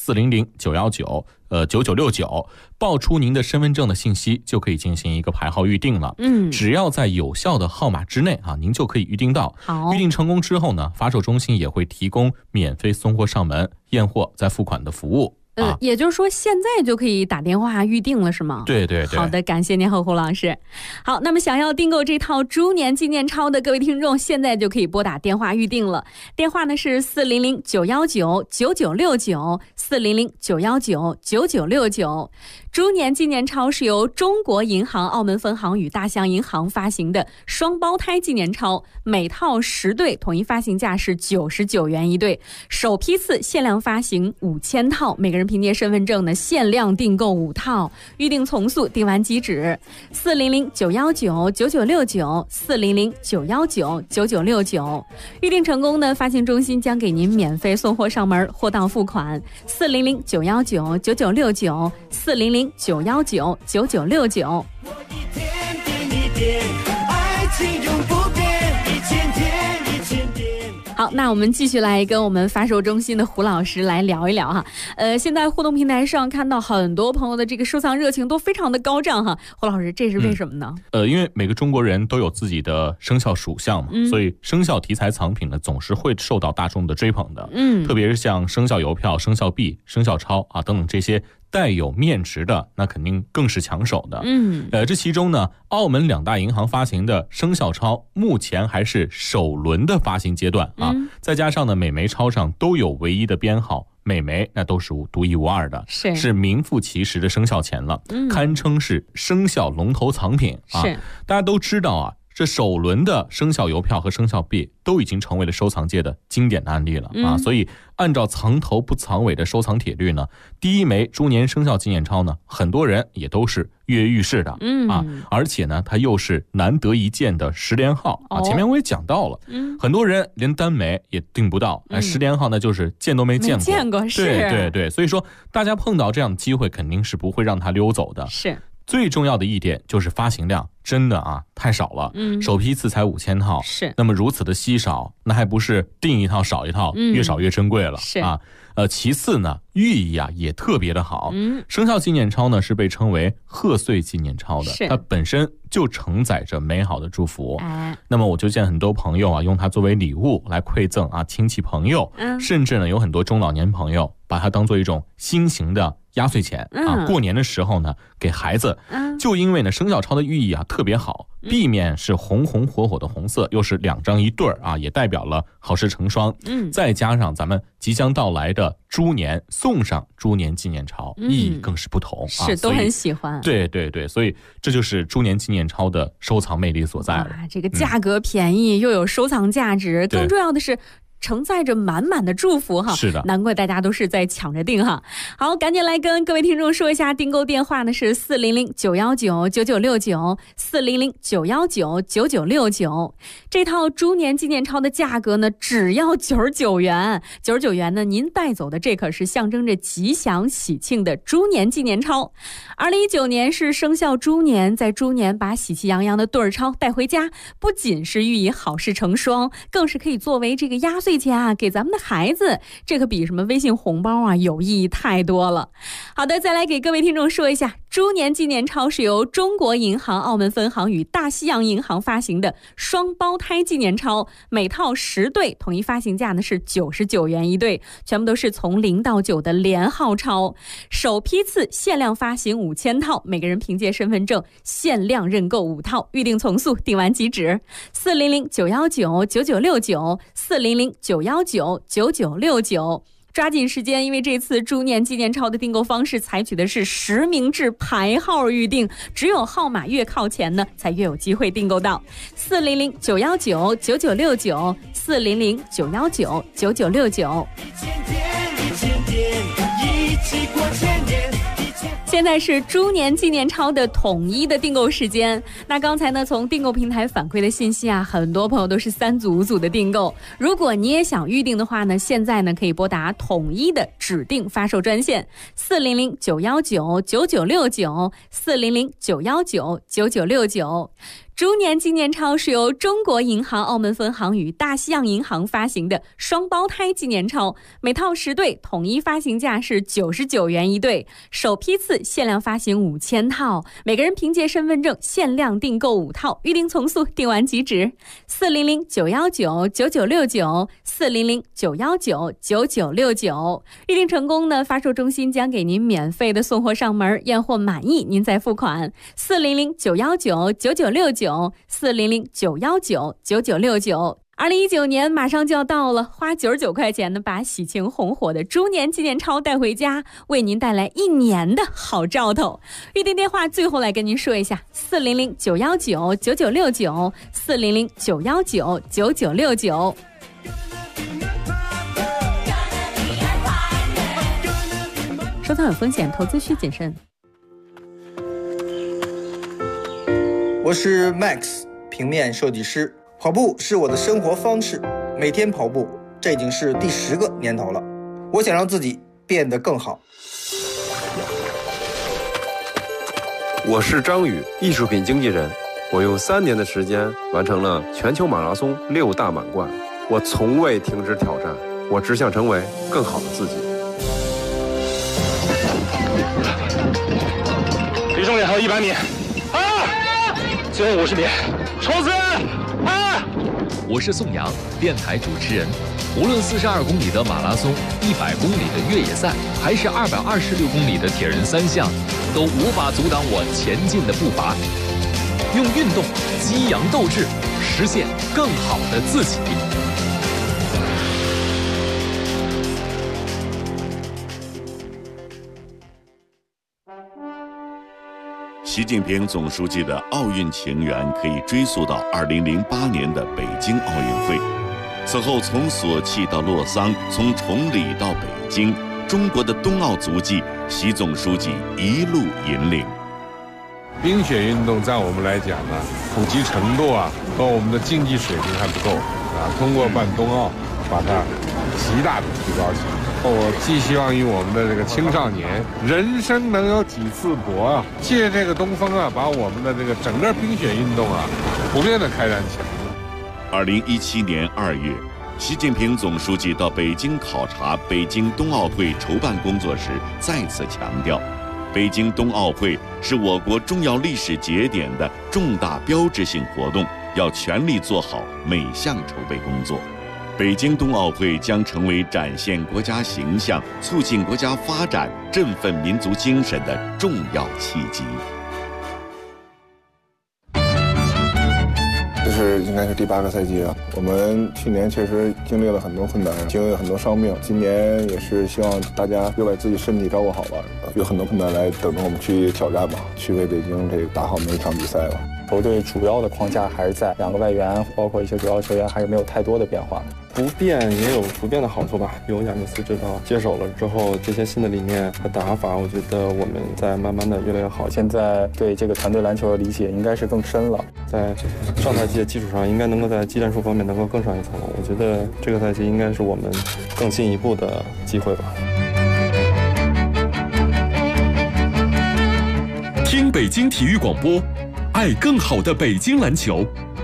400-919-9969，报出您的身份证的信息，就可以进行一个排号预定了。只要在有效的号码之内啊，您就可以预定到。预定成功之后呢，发售中心也会提供免费送货上门、验货再付款的服务。 也就是说现在就可以打电话预定了是吗？ 对对对。 好的，感谢您胡老师。好，那么想要订购这套猪年纪念钞的各位听众，现在就可以拨打电话预定了。电话呢是400-919-9969，400-919-9969。猪年纪念钞是由中国银行澳门分行与大西洋银行发行的双胞胎纪念钞，每套10对，统一发行价是99元一对，首批次限量发行5000套，每个人凭借身份证呢限量订购5套，预定从速，订完即止。400-919-9969，400-919-9969，预定成功呢，发行中心将给您免费送货上门，货到付款。400-919-9969，400-919-9969。 好，那我们继续来跟我们发售中心的胡老师来聊一聊哈。现在互动平台上看到很多朋友的这个收藏热情都非常的高涨哈。胡老师，这是为什么呢？ 因为每个中国人都有自己的生肖属相嘛，所以生肖题材藏品呢总是会受到大众的追捧的。特别是像生肖邮票、生肖币、生肖钞啊等等这些带有面值的，那肯定更是抢手的。这其中呢，澳门2大银行发行的生肖钞目前还是首轮的发行阶段啊，再加上呢每枚钞上都有唯一的编号，每枚那都是独一无二的，是名副其实的生肖钱了，堪称是生肖龙头藏品啊。大家都知道啊，这首轮的生肖邮票和生肖币都已经成为了收藏界的经典的案例了啊，所以按照藏头不藏尾的收藏铁律呢，第一枚猪年生肖纪念钞呢，很多人也都是跃跃欲试的啊，而且呢，它又是难得一见的10连号啊。前面我也讲到了，很多人连单枚也订不到，10连号呢就是见都没见过，对，所以说大家碰到这样的机会，肯定是不会让它溜走的。最重要的一点就是发行量真的啊太少了，首批次才5000套，那么如此的稀少，那还不是订一套少一套，越少越珍贵了啊。其次呢，寓意啊也特别的好。生肖纪念钞呢是被称为贺岁纪念钞的，它本身就承载着美好的祝福。那么我就见很多朋友啊用它作为礼物来馈赠啊亲戚朋友，甚至呢有很多中老年朋友把它当做一种新型的压岁钱啊，过年的时候呢给孩子。就因为呢生肖钞的寓意啊特别好，币面是红红火火的红色，又是2张一对啊，也代表了好事成双。再加上咱们即将到来的猪年，送上猪年纪念钞，意义更是不同啊， 都很喜欢。 对，所以这就是猪年纪念钞的收藏魅力所在了。 这个价格便宜，又有收藏价值，更重要的是承载着满满的祝福哈， 是的， 难怪大家都是在抢着订哈。好，赶紧来跟各位听众说一下，订购电话呢是400-919-9969，400-919-9969。这套猪年纪念钞的价格呢，只要99元，99元呢，您带走的这可是象征着吉祥喜庆的猪年纪念钞。2019年是生肖猪年，在猪年把喜气洋洋的对儿钞带回家，不仅是寓意好事成双，更是可以作为这个压岁钱啊，给咱们的孩子，这可比什么微信红包啊有意义太多了。好的，再来给各位听众说一下，猪年纪念钞是由中国银行澳门分行与大西洋银行发行的双胞胎纪念钞，每套10对，统一发行价呢是99元一对，全部都是从0到9的连号钞，首批次限量发行5000套，每个人凭借身份证限量认购5套，预定从速，订完即止。400-919-9969，400-919-9969，抓紧时间，因为这次猪年纪念钞的订购方式采取的是实名制排号预定，只有号码越靠前呢，才越有机会订购到。400-919-9969，400-919-9969。现在是猪年纪念钞的统一的订购时间。那刚才呢，从订购平台反馈的信息啊，很多朋友都是3组5组的订购。如果你也想预定的话呢，现在呢可以拨打统一的指定发售专线400-919-9969，400-919-9969。猪年纪念钞是由中国银行澳门分行与大西洋银行发行的双胞胎纪念钞，每套10对，统一发行价是99元一对，首批次限量发行5000套，每个人凭借身份证限量订购5套，预定从速，订完即止。400-919-9969，400-919-9969。预定成功呢，发售中心将给您免费的送货上门，验货满意您再付款。400-919-9969，400-919-9969。2019年马上就要到了，花99块钱呢，把喜庆红火的猪年纪念钞带回家，为您带来1年的好兆头。预定电话最后来跟您说一下：400-919-9969，400-919-9969。收藏有风险，投资需谨慎。 我是 Max， 平面设计师。跑步是我的生活方式，每天跑步，这已经是第10个年头了。我想让自己变得更好。 我是张宇，艺术品经纪人。我用3年的时间完成了全球马拉松6大满贯。 我从未停止挑战，我只想成为更好的自己。 离终点还有100米，最后50米，冲刺！ 我是宋阳，电台主持人。无论42公里的马拉松、100公里的越野赛，还是226公里的铁人3项，都无法阻挡我前进的步伐。用运动激扬斗志，实现更好的自己。 习近平总书记的奥运情缘可以追溯到2008年的北京奥运会。此后，从索契到洛桑，从崇礼到北京，中国的冬奥足迹，习总书记一路引领。 冰雪运动在我们来讲呢，普及程度和我们的竞技水平还不够通过办冬奥，把它极大的提高起来。我寄希望于我们的这个青少年，人生能有几次搏借这个东风把我们的这个整个冰雪运动普遍的开展起来。 2017年2月，习近平总书记到北京考察北京冬奥会筹办工作时，再次强调，北京冬奥会是我国重要历史节点的重大标志性活动，要全力做好每项筹备工作。北京冬奥会将成为展现国家形象、促进国家发展、振奋民族精神的重要契机。 这是应该是第8个赛季了。我们去年确实经历了很多困难，经历了很多伤病。今年也是希望大家又把自己身体照顾好吧，有很多困难来等着我们去挑战吧，去为北京这个打好每一场比赛吧。 球队主要的框架还是在2个外援，包括一些主要球员，还是没有太多的变化。 不变也有不变的好处吧。有亚尼斯指导接手了之后，这些新的理念和打法，我觉得我们在慢慢的越来越好。 现在对这个团队篮球的理解应该是更深了， 在上赛季的基础上，应该能够在技战术方面能够更上一层楼。我觉得这个赛季应该是我们更进一步的机会吧。 听北京体育广播，爱更好的北京篮球。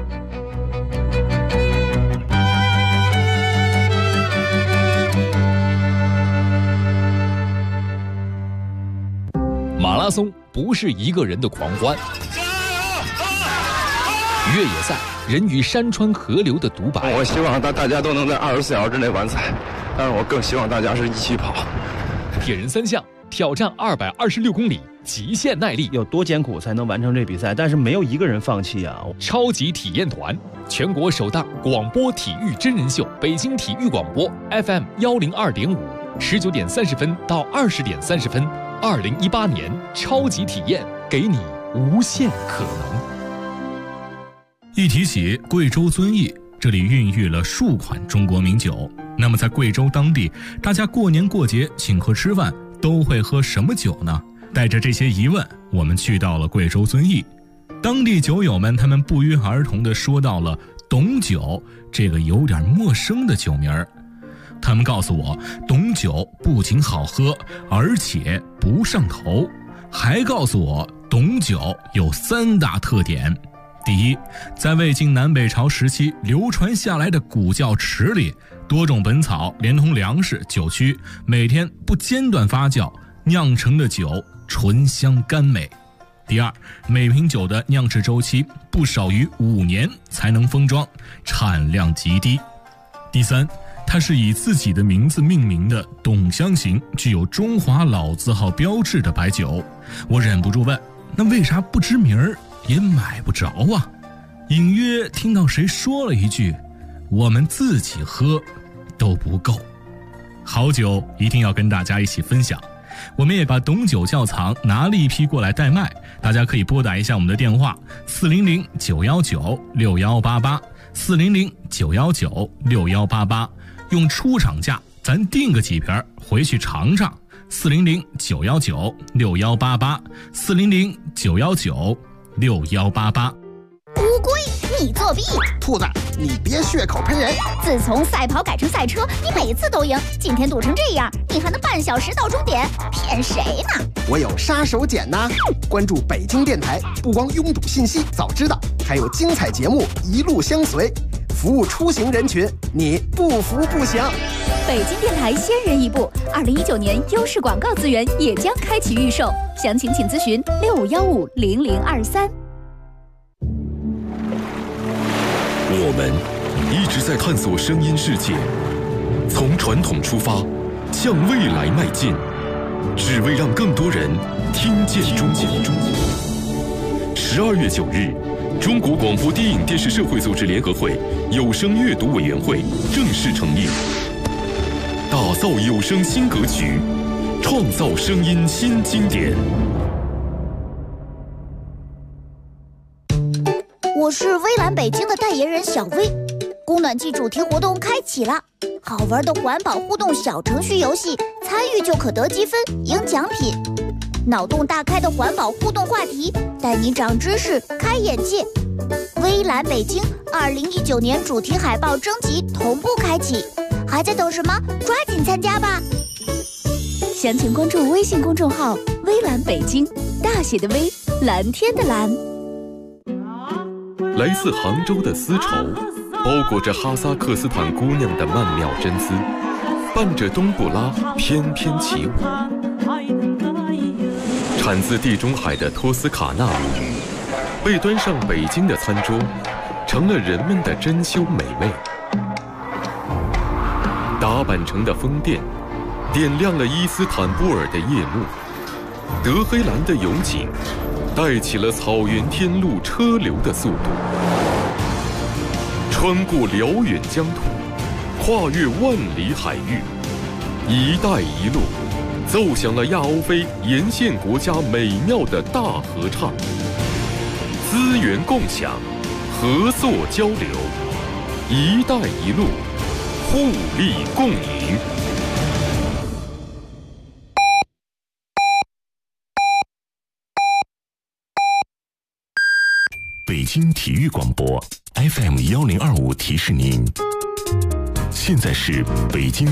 马拉松不是一个人的狂欢，越野赛人与山川河流的独白。 我希望大家都能在24小时之内完赛，但是我更希望大家是一起跑。 铁人3项挑战226公里，极限耐力， 有多艰苦才能完成这比赛？但是没有一个人放弃啊！ 超级体验团，全国首档广播体育真人秀，北京体育广播 FM 102.5，19点30分到20点30分。2018年超级体验，给你无限可能。 一提起贵州遵义，这里孕育了数款中国名酒。那么在贵州当地，大家过年过节请客吃饭都会喝什么酒呢？带着这些疑问，我们去到了贵州遵义。当地酒友们他们不约而同地说到了董酒这个有点陌生的酒名儿。他们告诉我，董酒不仅好喝，而且不上头，还告诉我董酒有3大特点。第一，在魏晋南北朝时期流传下来的古窖池里，多种本草连同粮食、酒曲，每天不间断发酵，酿成的酒醇香甘美。第二，每瓶酒的酿制周期不少于5年才能封装，产量极低。第三，它是以自己的名字命名的董香型，具有中华老字号标志的白酒。我忍不住问，那为啥不知名儿也买不着啊？隐约听到谁说了一句，我们自己喝都不够。好酒一定要跟大家一起分享。我们也把董酒窖藏拿了一批过来代卖，大家可以拨打一下我们的电话400-919-6188 400-919-6188，用出厂价咱订个几瓶回去尝尝。400-919-6188 400-919-6188。 乌龟，你作弊！ 兔子，你别血口喷人！ 自从赛跑改成赛车，你每次都赢，今天堵成这样，你还能半小时到终点？骗谁呢？ 我有杀手锏呐！关注北京电台，不光拥堵信息早知道，还有精彩节目一路相随。 服务出行人群，你不服不行。 北京电台先人一步，2019年优势广告资源也将开启预售，详情请咨询65150023。 我们一直在探索声音世界，从传统出发，向未来迈进，只为让更多人听见中国。12月9日，中国广播电影电视社会组织联合会有声阅读委员会正式成立，打造有声新格局，创造声音新经典。 我是微蓝北京的代言人小薇，供暖季主题活动开启了，好玩的环保互动小程序游戏，参与就可得积分赢奖品。脑洞大开的环保互动话题，带你长知识开眼界。微蓝北京2019年主题海报征集同步开启，还在等什么？抓紧参加吧！ 详情关注微信公众号微蓝北京，大写的微，蓝天的蓝。 来自杭州的丝绸，包裹着哈萨克斯坦姑娘的曼妙真丝，伴着冬不拉翩翩起舞。产自地中海的托斯卡纳米，被端上北京的餐桌，成了人们的珍馐美味。打扮成的风电，点亮了伊斯坦布尔的夜幕。德黑兰的油井，带起了草原天路车流的速度。穿过辽远疆土，跨越万里海域，一带一路奏响了亚欧非沿线国家美妙的大合唱。资源共享，合作交流，一带一路，互利共赢。 北京体育广播 FM 1025提示您，现在是北京